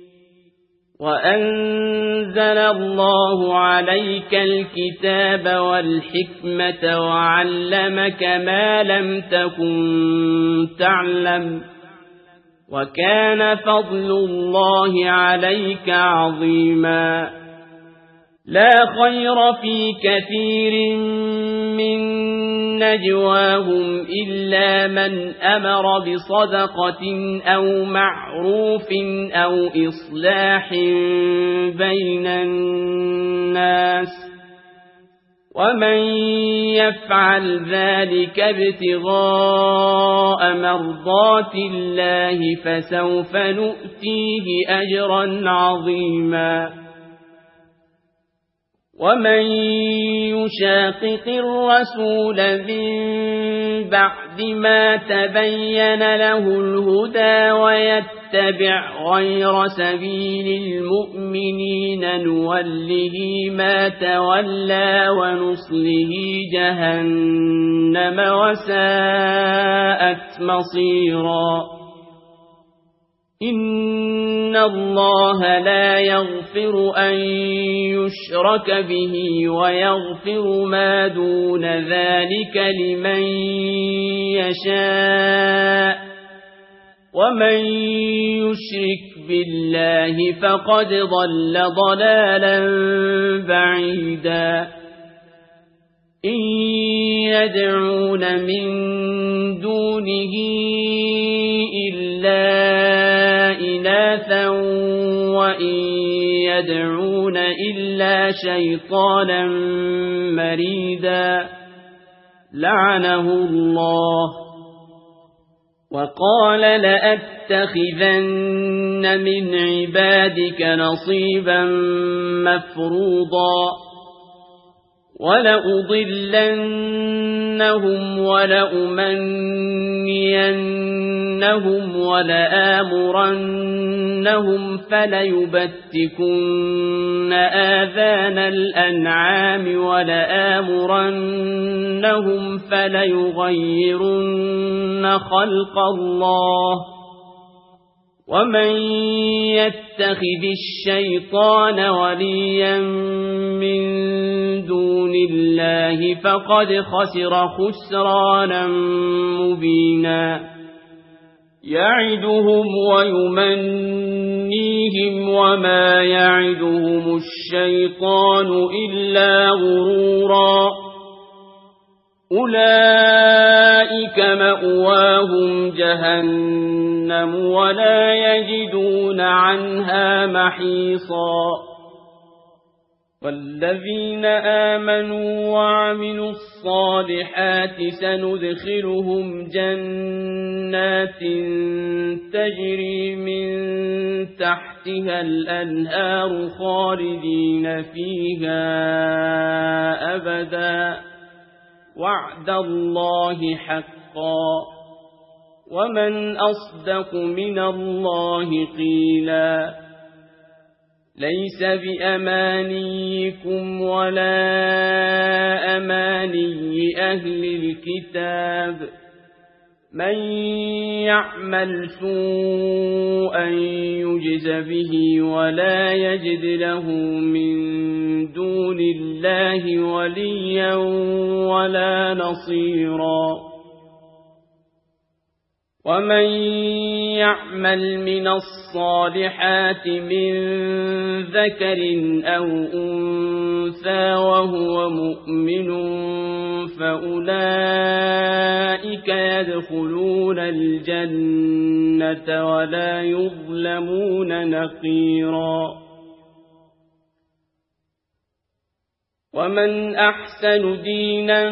وَأَنزَلَ اللَّهُ عَلَيْكَ الْكِتَابَ وَالْحِكْمَةَ وَعَلَّمَكَ مَا لَمْ تَكُن تَعْلَمُ وَكَانَ فَضْلُ اللَّهِ عَلَيْكَ عَظِيمًا لَا خَيْرَ فِي كَثِيرٍ مِّن نجواهم إلا من أمر بصدقة أو معروف أو إصلاح بين الناس ومن يفعل ذلك ابتغاء مرضات الله فسوف نؤتيه أجرا عظيما ومن يشاقق الرسول من بعد ما تبين له الهدى ويتبع غير سبيل المؤمنين نوله ما تولى ونصله جهنم وساءت مصيرا إن الله لا يغفر أن يشرك به ويغفر ما دون ذلك لمن يشاء ومن يشرك بالله فقد ضل ضلالا بعيدا إن يدعون من دونه إلا إناثا وإن يدعون إلا شيطانا مريدا لعنه الله وقال لأتخذن من عبادك نصيبا مفروضا ولأضلنهم ولأمنينهم ولآمرنهم فليبتكن آذان الأنعام ولآمرنهم فليغيرن خلق الله ومن يتخذ الشيطان وليا من دون الله فقد خسر خسرانا مبينا يعدهم ويمنيهم وما يعدهم الشيطان إلا غرورا أولئك مأواهم جهنم ولا يجدون عنها محيصا والذين آمنوا وعملوا الصالحات سندخلهم جنات تجري من تحتها الأنهار خالدين فيها أبدا وعد الله حقا ومن أصدق من الله قيلا ليس بأمانيكم ولا أماني أهل الكتاب من يعمل سوءا يجز به ولا يجد له من دون الله وليا ولا نصيرا ومن يعمل من الصالحات من ذكر أو أنثى وهو مؤمن فأولئك يدخلون الجنة ولا يظلمون نقيرا ومن أحسن دينا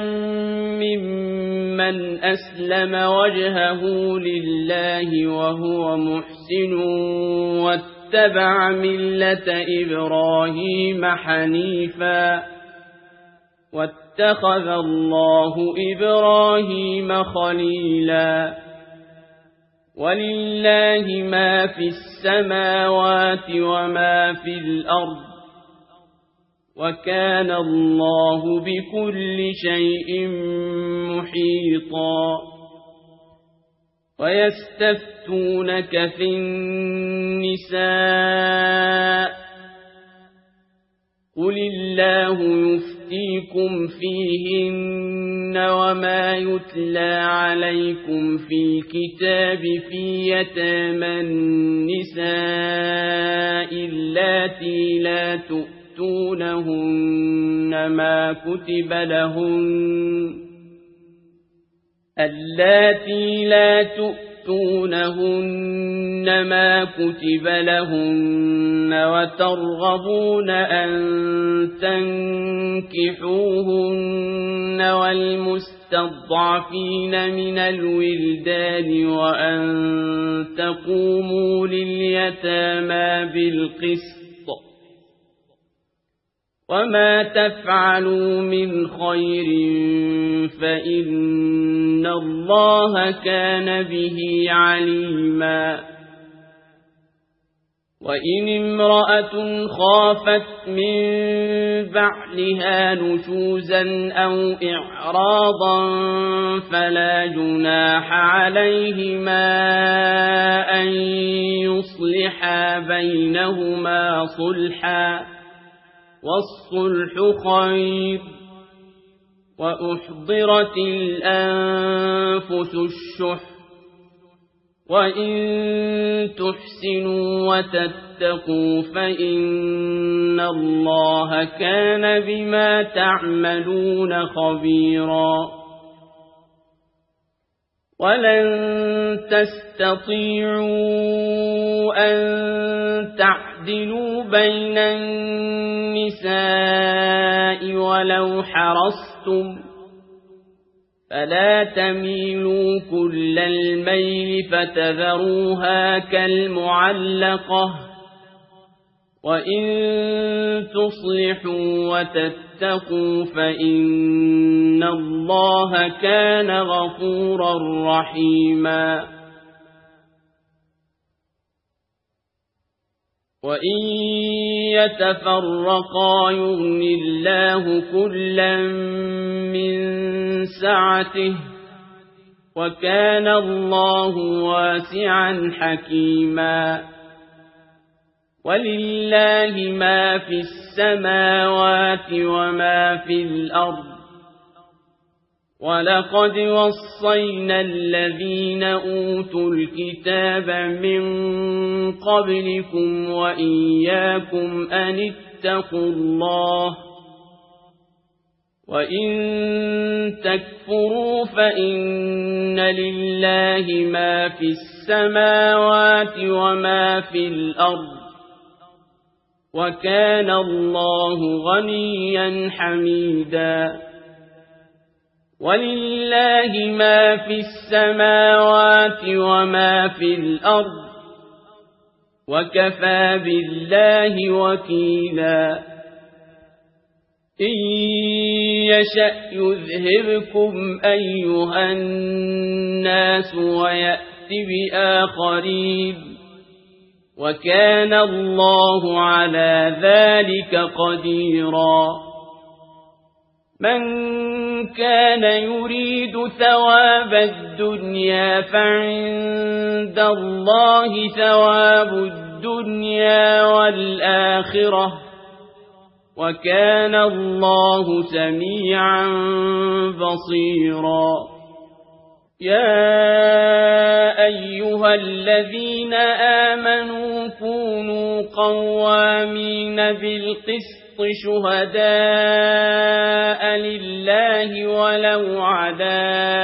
ممن أسلم وجهه لله وهو محسن واتبع ملة إبراهيم حنيفا واتخذ الله إبراهيم خليلا ولله ما في السماوات وما في الأرض وكان الله بكل شيء محيطا ويستفتونك في النساء قل الله يفتيكم فيهن وما يتلى عليكم في الكتاب في يتامى النساء اللاتي لا تؤتونهن ما كتب لهن اللاتي لا تؤتونهن ما كتب لهن وترغبون أن تنكحوهن والمستضعفين من الولدان وأن تقوموا لليتامى بالقسط وما تفعلوا من خير فإن الله كان به عليما وإن امرأة خافت من بعلها نشوزا أو إعراضا فلا جناح عليهما أن يصلحا بينهما صلحا والصلح خير وأحضرت الأنفس الشح وإن تحسنوا وتتقوا فإن الله كان بما تعملون خبيرا ولن تستطيعوا أن تعدلوا بين النساء ولو حرصتم فلا تميلوا كل الميل فتذروها كالمعلقة وإن تصلحوا وتتقوا فإن الله كان غفورا رحيما وإن يتفرقا يغن الله كلا من سعته وكان الله واسعا حكيما ولله ما في السماوات وما في الأرض ولقد وصينا الذين أوتوا الكتاب من قبلكم وإياكم أن اتقوا الله وإن تكفروا فإن لله ما في السماوات وما في الأرض وكان الله غنيا حميدا ولله ما في السماوات وما في الأرض وكفى بالله وكيلا إن يشأ يذهبكم أيها الناس ويأت بآخرين وكان الله على ذلك قديرا من كان يريد ثواب الدنيا فعند الله ثواب الدنيا والآخرة وكان الله سميعا بصيرا يا أيها الذين آمنوا كونوا قوامين بالقسط شهداء لله ولو على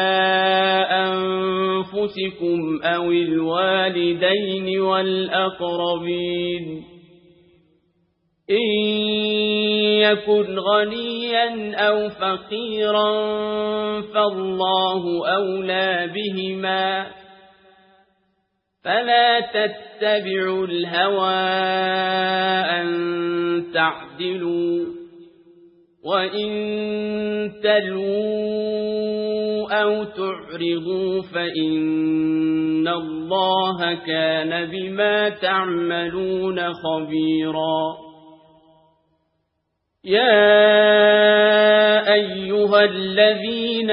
أنفسكم أو الوالدين والأقربين إن يكن غنيا أو فقيرا فالله أولى بهما فلا تتبعوا الهوى أن تعدلوا وإن تلووا أو تعرضوا فإن الله كان بما تعملون خبيرا يا أيها الذين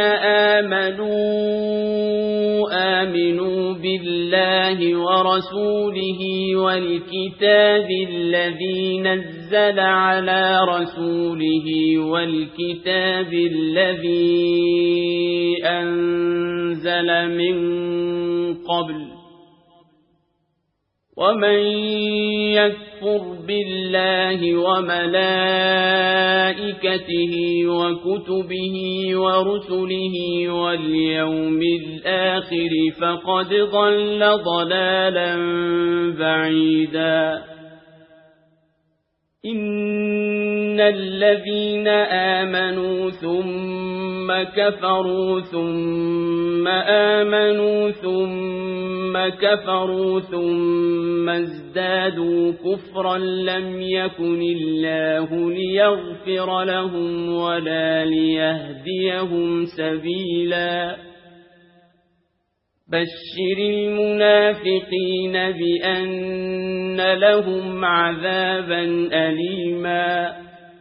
آمنوا بالله ورسوله والكتاب الذي نزل على رسوله والكتاب الذي أنزل من قبل ومن يكفر يكفر بالله وملائكته وكتبه ورسله واليوم الآخر فقد ضل ضلالا بعيدا إن الذين آمنوا ثم كفروا ثم آمنوا ثم كفروا ثم ازدادوا كفرا لم يكن الله ليغفر لهم ولا ليهديهم سبيلا بشر المنافقين بأن لهم عذابا أليما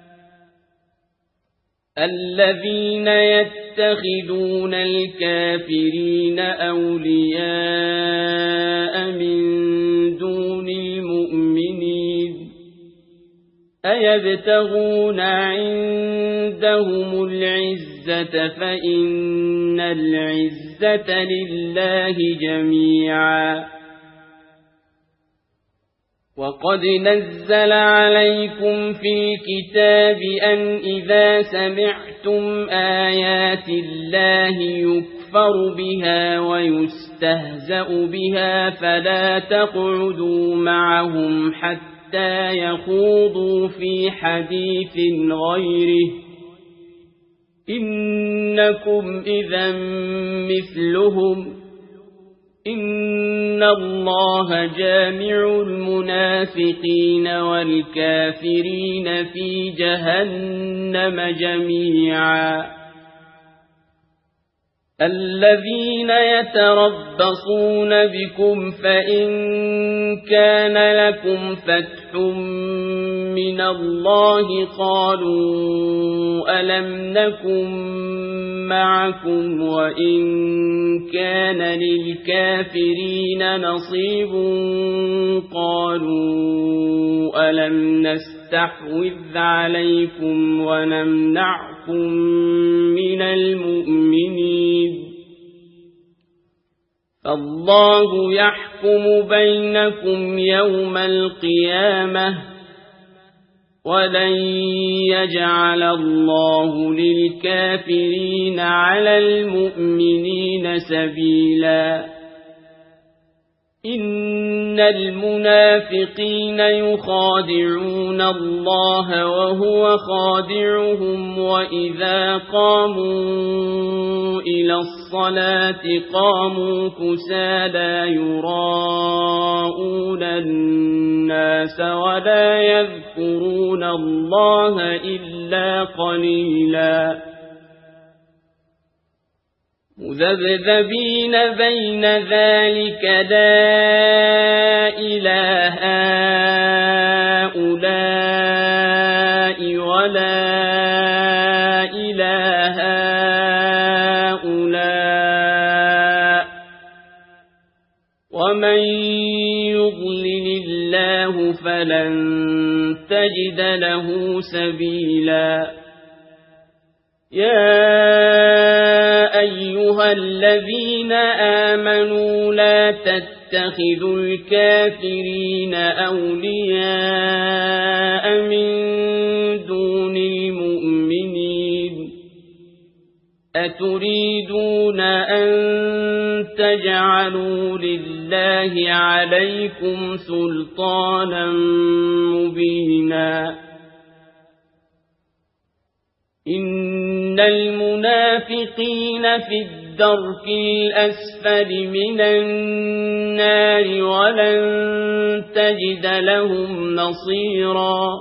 الذين يتخذون الكافرين أولياء من دون المؤمنين أيبتغون عندهم العزة فإن العزة لله جميعا وقد نزل عليكم في الكتاب أن إذا سمعتم آيات الله يكفر بها ويستهزأ بها فلا تقعدوا معهم حتى يخوضوا في حديث غيره إنكم إذا مثلهم إن الله جامع المنافقين والكافرين في جهنم جميعا الذين يتربصون بكم فإن كان لكم فتح من الله قالوا ألم نكن معكم وإن كان للكافرين نصيب قالوا ألم نستحوذ عليكم ونمنعكم من المؤمنين فالله يحكم بينكم يوم القيامة ولن يجعل الله للكافرين على المؤمنين سبيلا إن المنافقين يخادعون الله وهو خادعهم وإذا قاموا إلى الصلاة قاموا كسالى يراءون الناس ولا يذكرون الله إلا قليلا مذبذبين بين ذلك لا إله هؤلاء ولا إله هؤلاء ومن يضلل الله فلن تجد له سبيلا يا أيها الذين آمنوا لا تتخذوا الكافرين أولياء من دون المؤمنين أتريدون أن تجعلوا لله عليكم سلطانا مبينا إن المنافقين في الدرك الأسفل من النار ولن تجد لهم نصيرا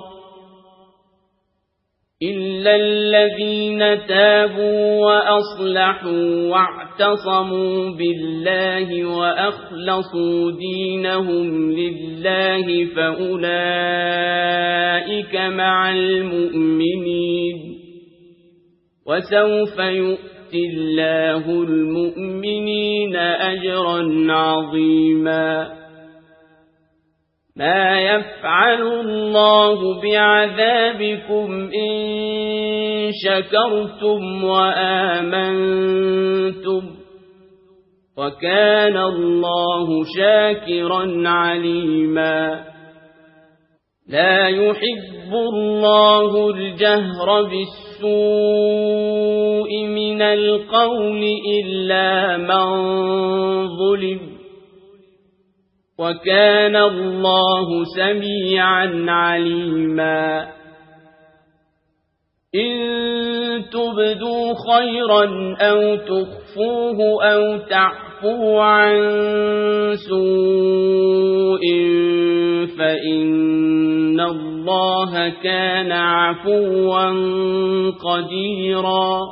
إلا الذين تابوا وأصلحوا واعتصموا بالله وأخلصوا دينهم لله فأولئك مع المؤمنين وسوف يؤتي الله المؤمنين أجرا عظيما ما يفعل الله بعذابكم إن شكرتم وآمنتم وكان الله شاكرا عليما لا يحب الله الجهر بالسوء من القول إلا من ظلم وكان الله سميعا عليما إن تبدوا خيرا أو تخفوه أو تعفوا عن سوء فإن الله كان عفوا قديرا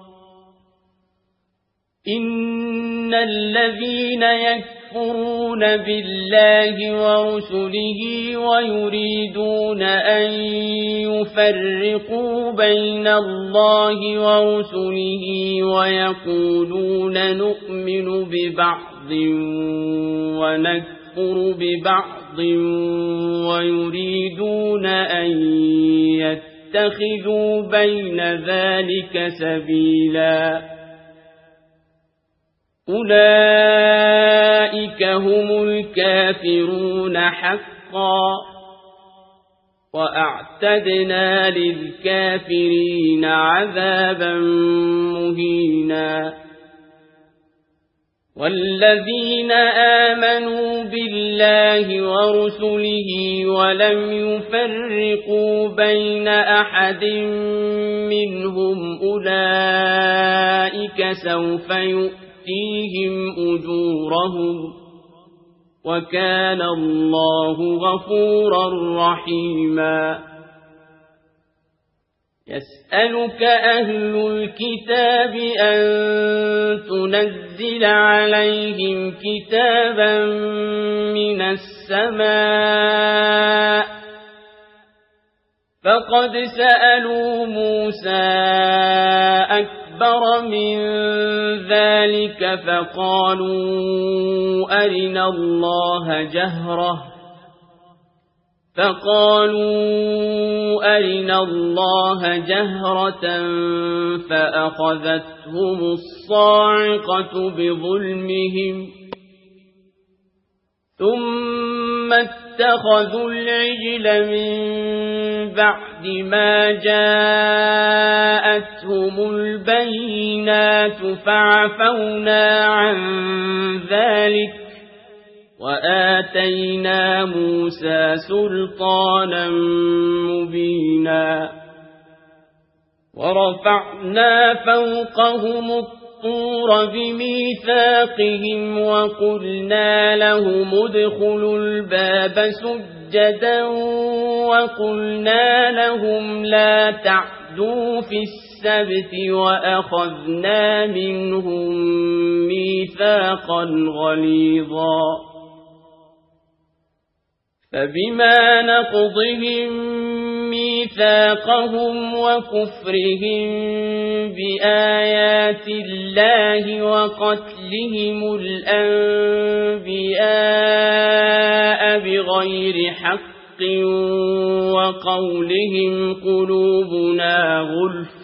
إن الذين يكفرون بالله ورسله ويريدون أن يفرقوا بين الله ورسله ويقولون نؤمن ببعض ونكفر ببعض ويريدون أن يتخذوا بين ذلك سبيلا أولئك هم الكافرون حقا وأعتدنا للكافرين عذابا مهينا والذين آمنوا بالله ورسله ولم يفرقوا بين أحد منهم أولئك سوف يؤتيهم أجورهم وكان الله غفورا رحيما يسألك أهل الكتاب أن تنزل عليهم كتابا من السماء فقد سألوا موسى أكبر من ذلك فقالوا أرنا الله جهرة فأخذتهم الصاعقة بظلمهم ثم اتخذوا العجل من بعد ما جاءتهم البينات فعفونا عن ذلك وآتينا موسى سلطانا مبينا ورفعنا فوقهم الطور بميثاقهم وقلنا لهم ادخلوا الباب سجدا وقلنا لهم لا تعدوا في السبت وأخذنا منهم ميثاقا غليظا فبما نقضهم ميثاقهم وكفرهم بآيات الله وقتلهم الأنبياء بغير حق وقولهم قلوبنا غلف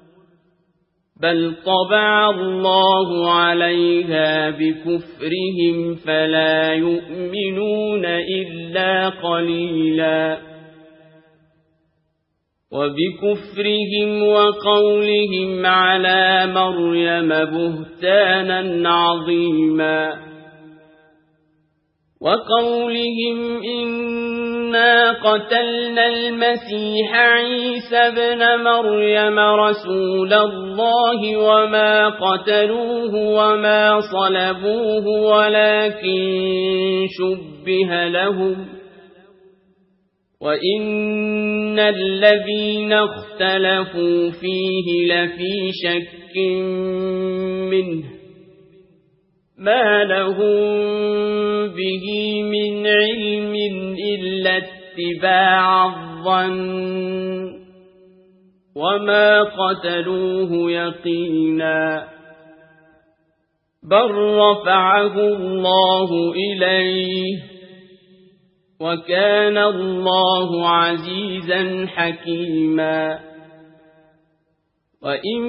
بل طبع الله عليها بكفرهم فلا يؤمنون إلا قليلا وبكفرهم وقولهم على مريم بهتانا عظيما وقولهم إنا قتلنا المسيح عيسى ابن مريم رسول الله وما قتلوه وما صلبوه ولكن شبه لهم وإن الذين اختلفوا فيه لفي شك منه ما لهم به من علم إلا اتباع الظن وما قتلوه يقينا بل رفعه الله إليه وكان الله عزيزا حكيما وإن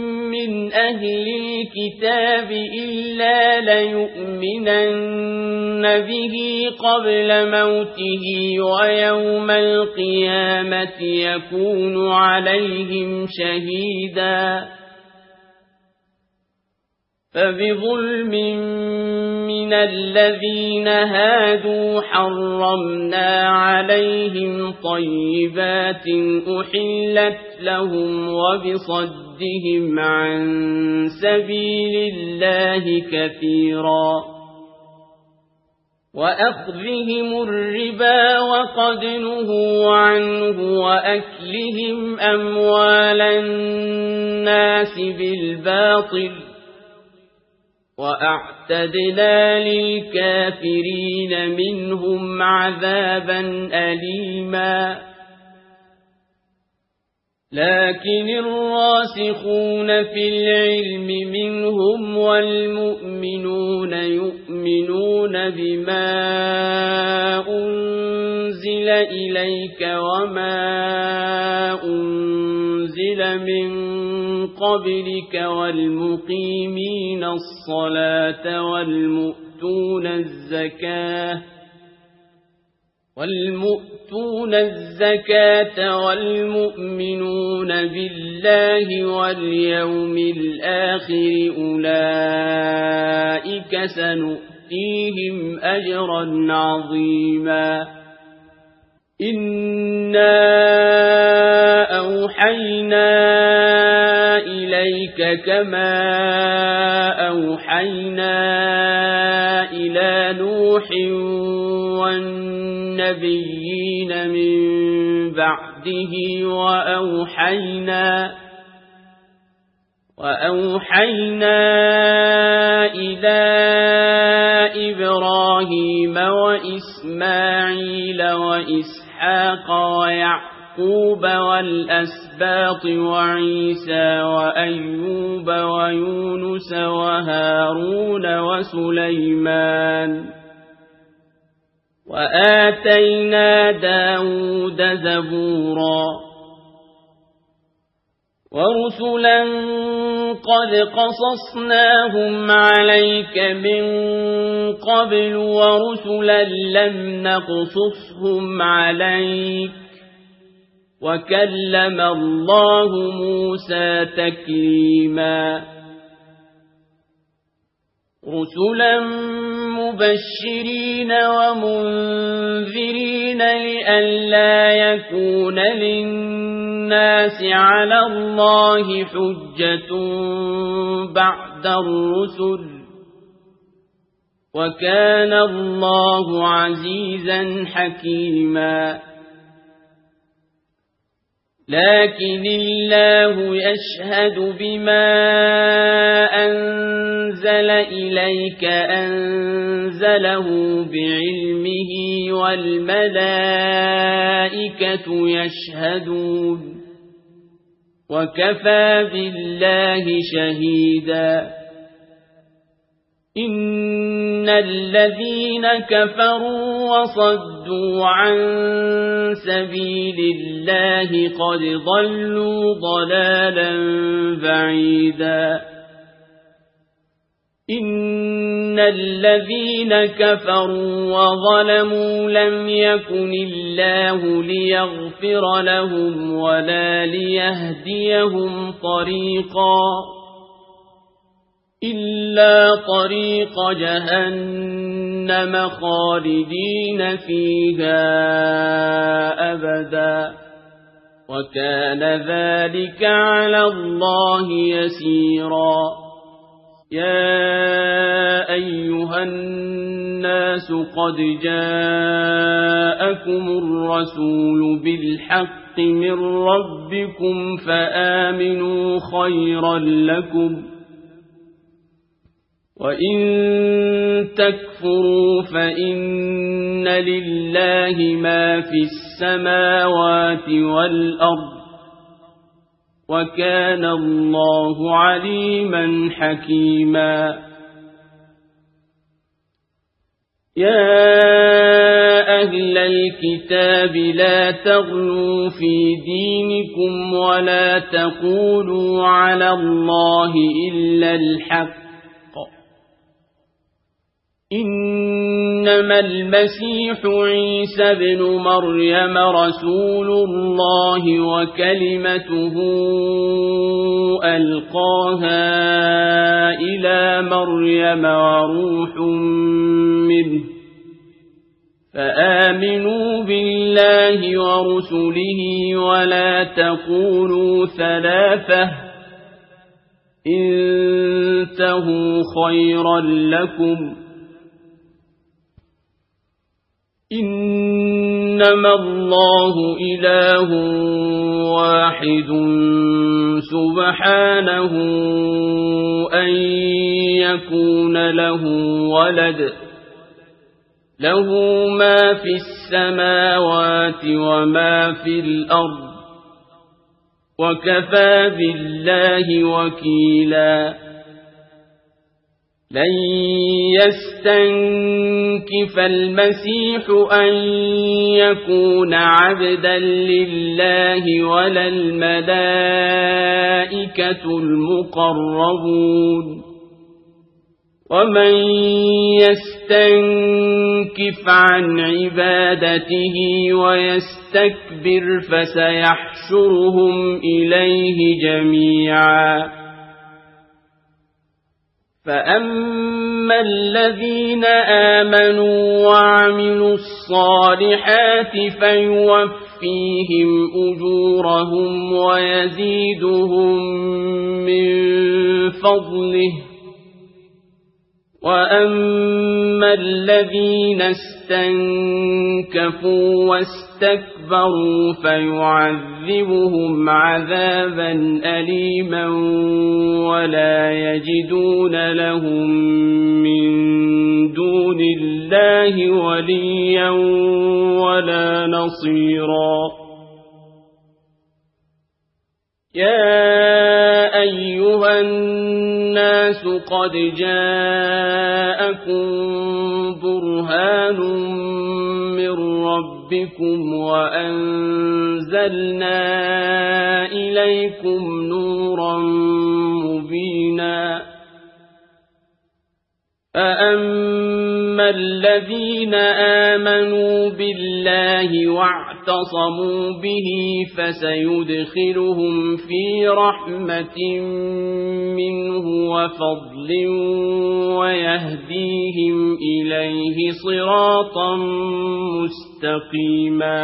من أهل الكتاب إلا ليؤمنن به قبل موته ويوم القيامة يكون عليهم شهيدا فبظلم من الذين هادوا حرمنا عليهم طيبات أحلت لهم وبصدهم عن سبيل الله كثيرا وأخذهم الربا وقد نهوا عنه وأكلهم أموال الناس بالباطل وأعتدنا للكافرين منهم عذابا أليما لكن الراسخون في العلم منهم والمؤمنون يؤمنون بما أنزل إليك وما أنزل من قبلك والمقيمين الصلاة والمؤتون الزكاة والمؤمنون بالله واليوم الآخر أولئك سنؤتيهم أجرا عظيما إنا أوحينا إليك كما أوحينا إلى نوح والنبيين من بعده وأوحينا إلى إبراهيم وإسماعيل وإسحاق ويعقوب والأسباط وعيسى وأيوب ويونس وهارون وسليمان وآتينا داود زبورا ورسلا قد قصصناهم عليك من قبل ورسلا لم نقصصهم عليك وكلم الله موسى تكليما رسلا مبشرين ومنذرين لئلا يكون للناس على الله حجة بعد الرسل وكان الله عزيزا حكيما لكن الله يشهد بما أنزل إليك أنزله بعلمه والملائكة يشهدون وكفى بالله شهيدا إن الذين كفروا وصدوا عن سبيل الله قد ضلوا ضلالا بعيدا إن الذين كفروا وظلموا لم يكن الله ليغفر لهم ولا ليهديهم طريقا إلا طريق جهنم خالدين فيها أبدا وكان ذلك على الله يسيرا يا أيها الناس قد جاءكم الرسول بالحق من ربكم فآمنوا خيرا لكم وإن تكفروا فإن لله ما في السماوات والأرض وكان الله عليما حكيما يا أهل الكتاب لا تغلوا في دينكم ولا تقولوا على الله إلا الحق إنما المسيح عيسى بن مريم رسول الله وكلمته ألقاها إلى مريم وروح منه فآمنوا بالله ورسله ولا تقولوا ثلاثة انتهوا خيرا لكم إنما الله إله واحد سبحانه أن يكون له ولد له ما في السماوات وما في الأرض وكفى بالله وكيلا لن يستنكف المسيح أن يكون عبدا لله ولا الملائكة المقربون ومن يستنكف عن عبادته ويستكبر فسيحشرهم إليه جميعا فأما الذين آمنوا وعملوا الصالحات فيوفيهم أجورهم ويزيدهم من فضله وأما الذين استنكفوا واستكبروا فيعذبهم عذابا أليما ولا يجدون لهم من دون الله وليا ولا نصيرا يا أيها الناس قد جاءكم برهان من ربكم وأنزلنا إليكم نورا مبينا فأما الذين آمنوا بالله واعتصموا به فسيدخلهم في رحمة منه وفضل ويهديهم إليه صراطا مستقيما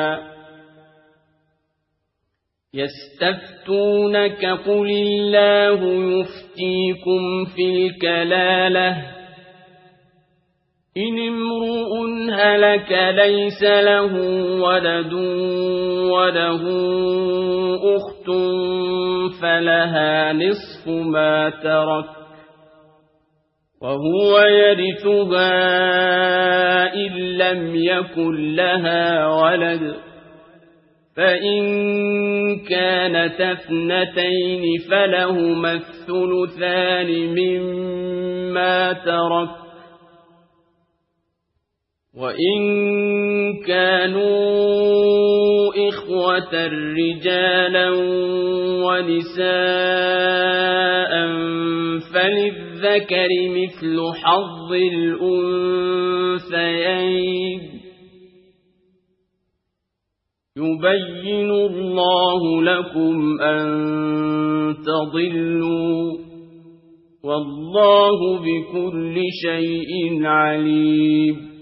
يستفتونك قل الله يفتيكم في الكلالة إن امرؤ هلك ليس له ولد وله أخت فلها نصف ما ترك وهو يرثها إن لم يكن لها ولد فإن كانت اثنتين فلهما الثلثان مما ترك وإن كانوا إخوة رجالا ونساء فللذكر مثل حظ الأنثيين يبين الله لكم أن تضلوا والله بكل شيء عليم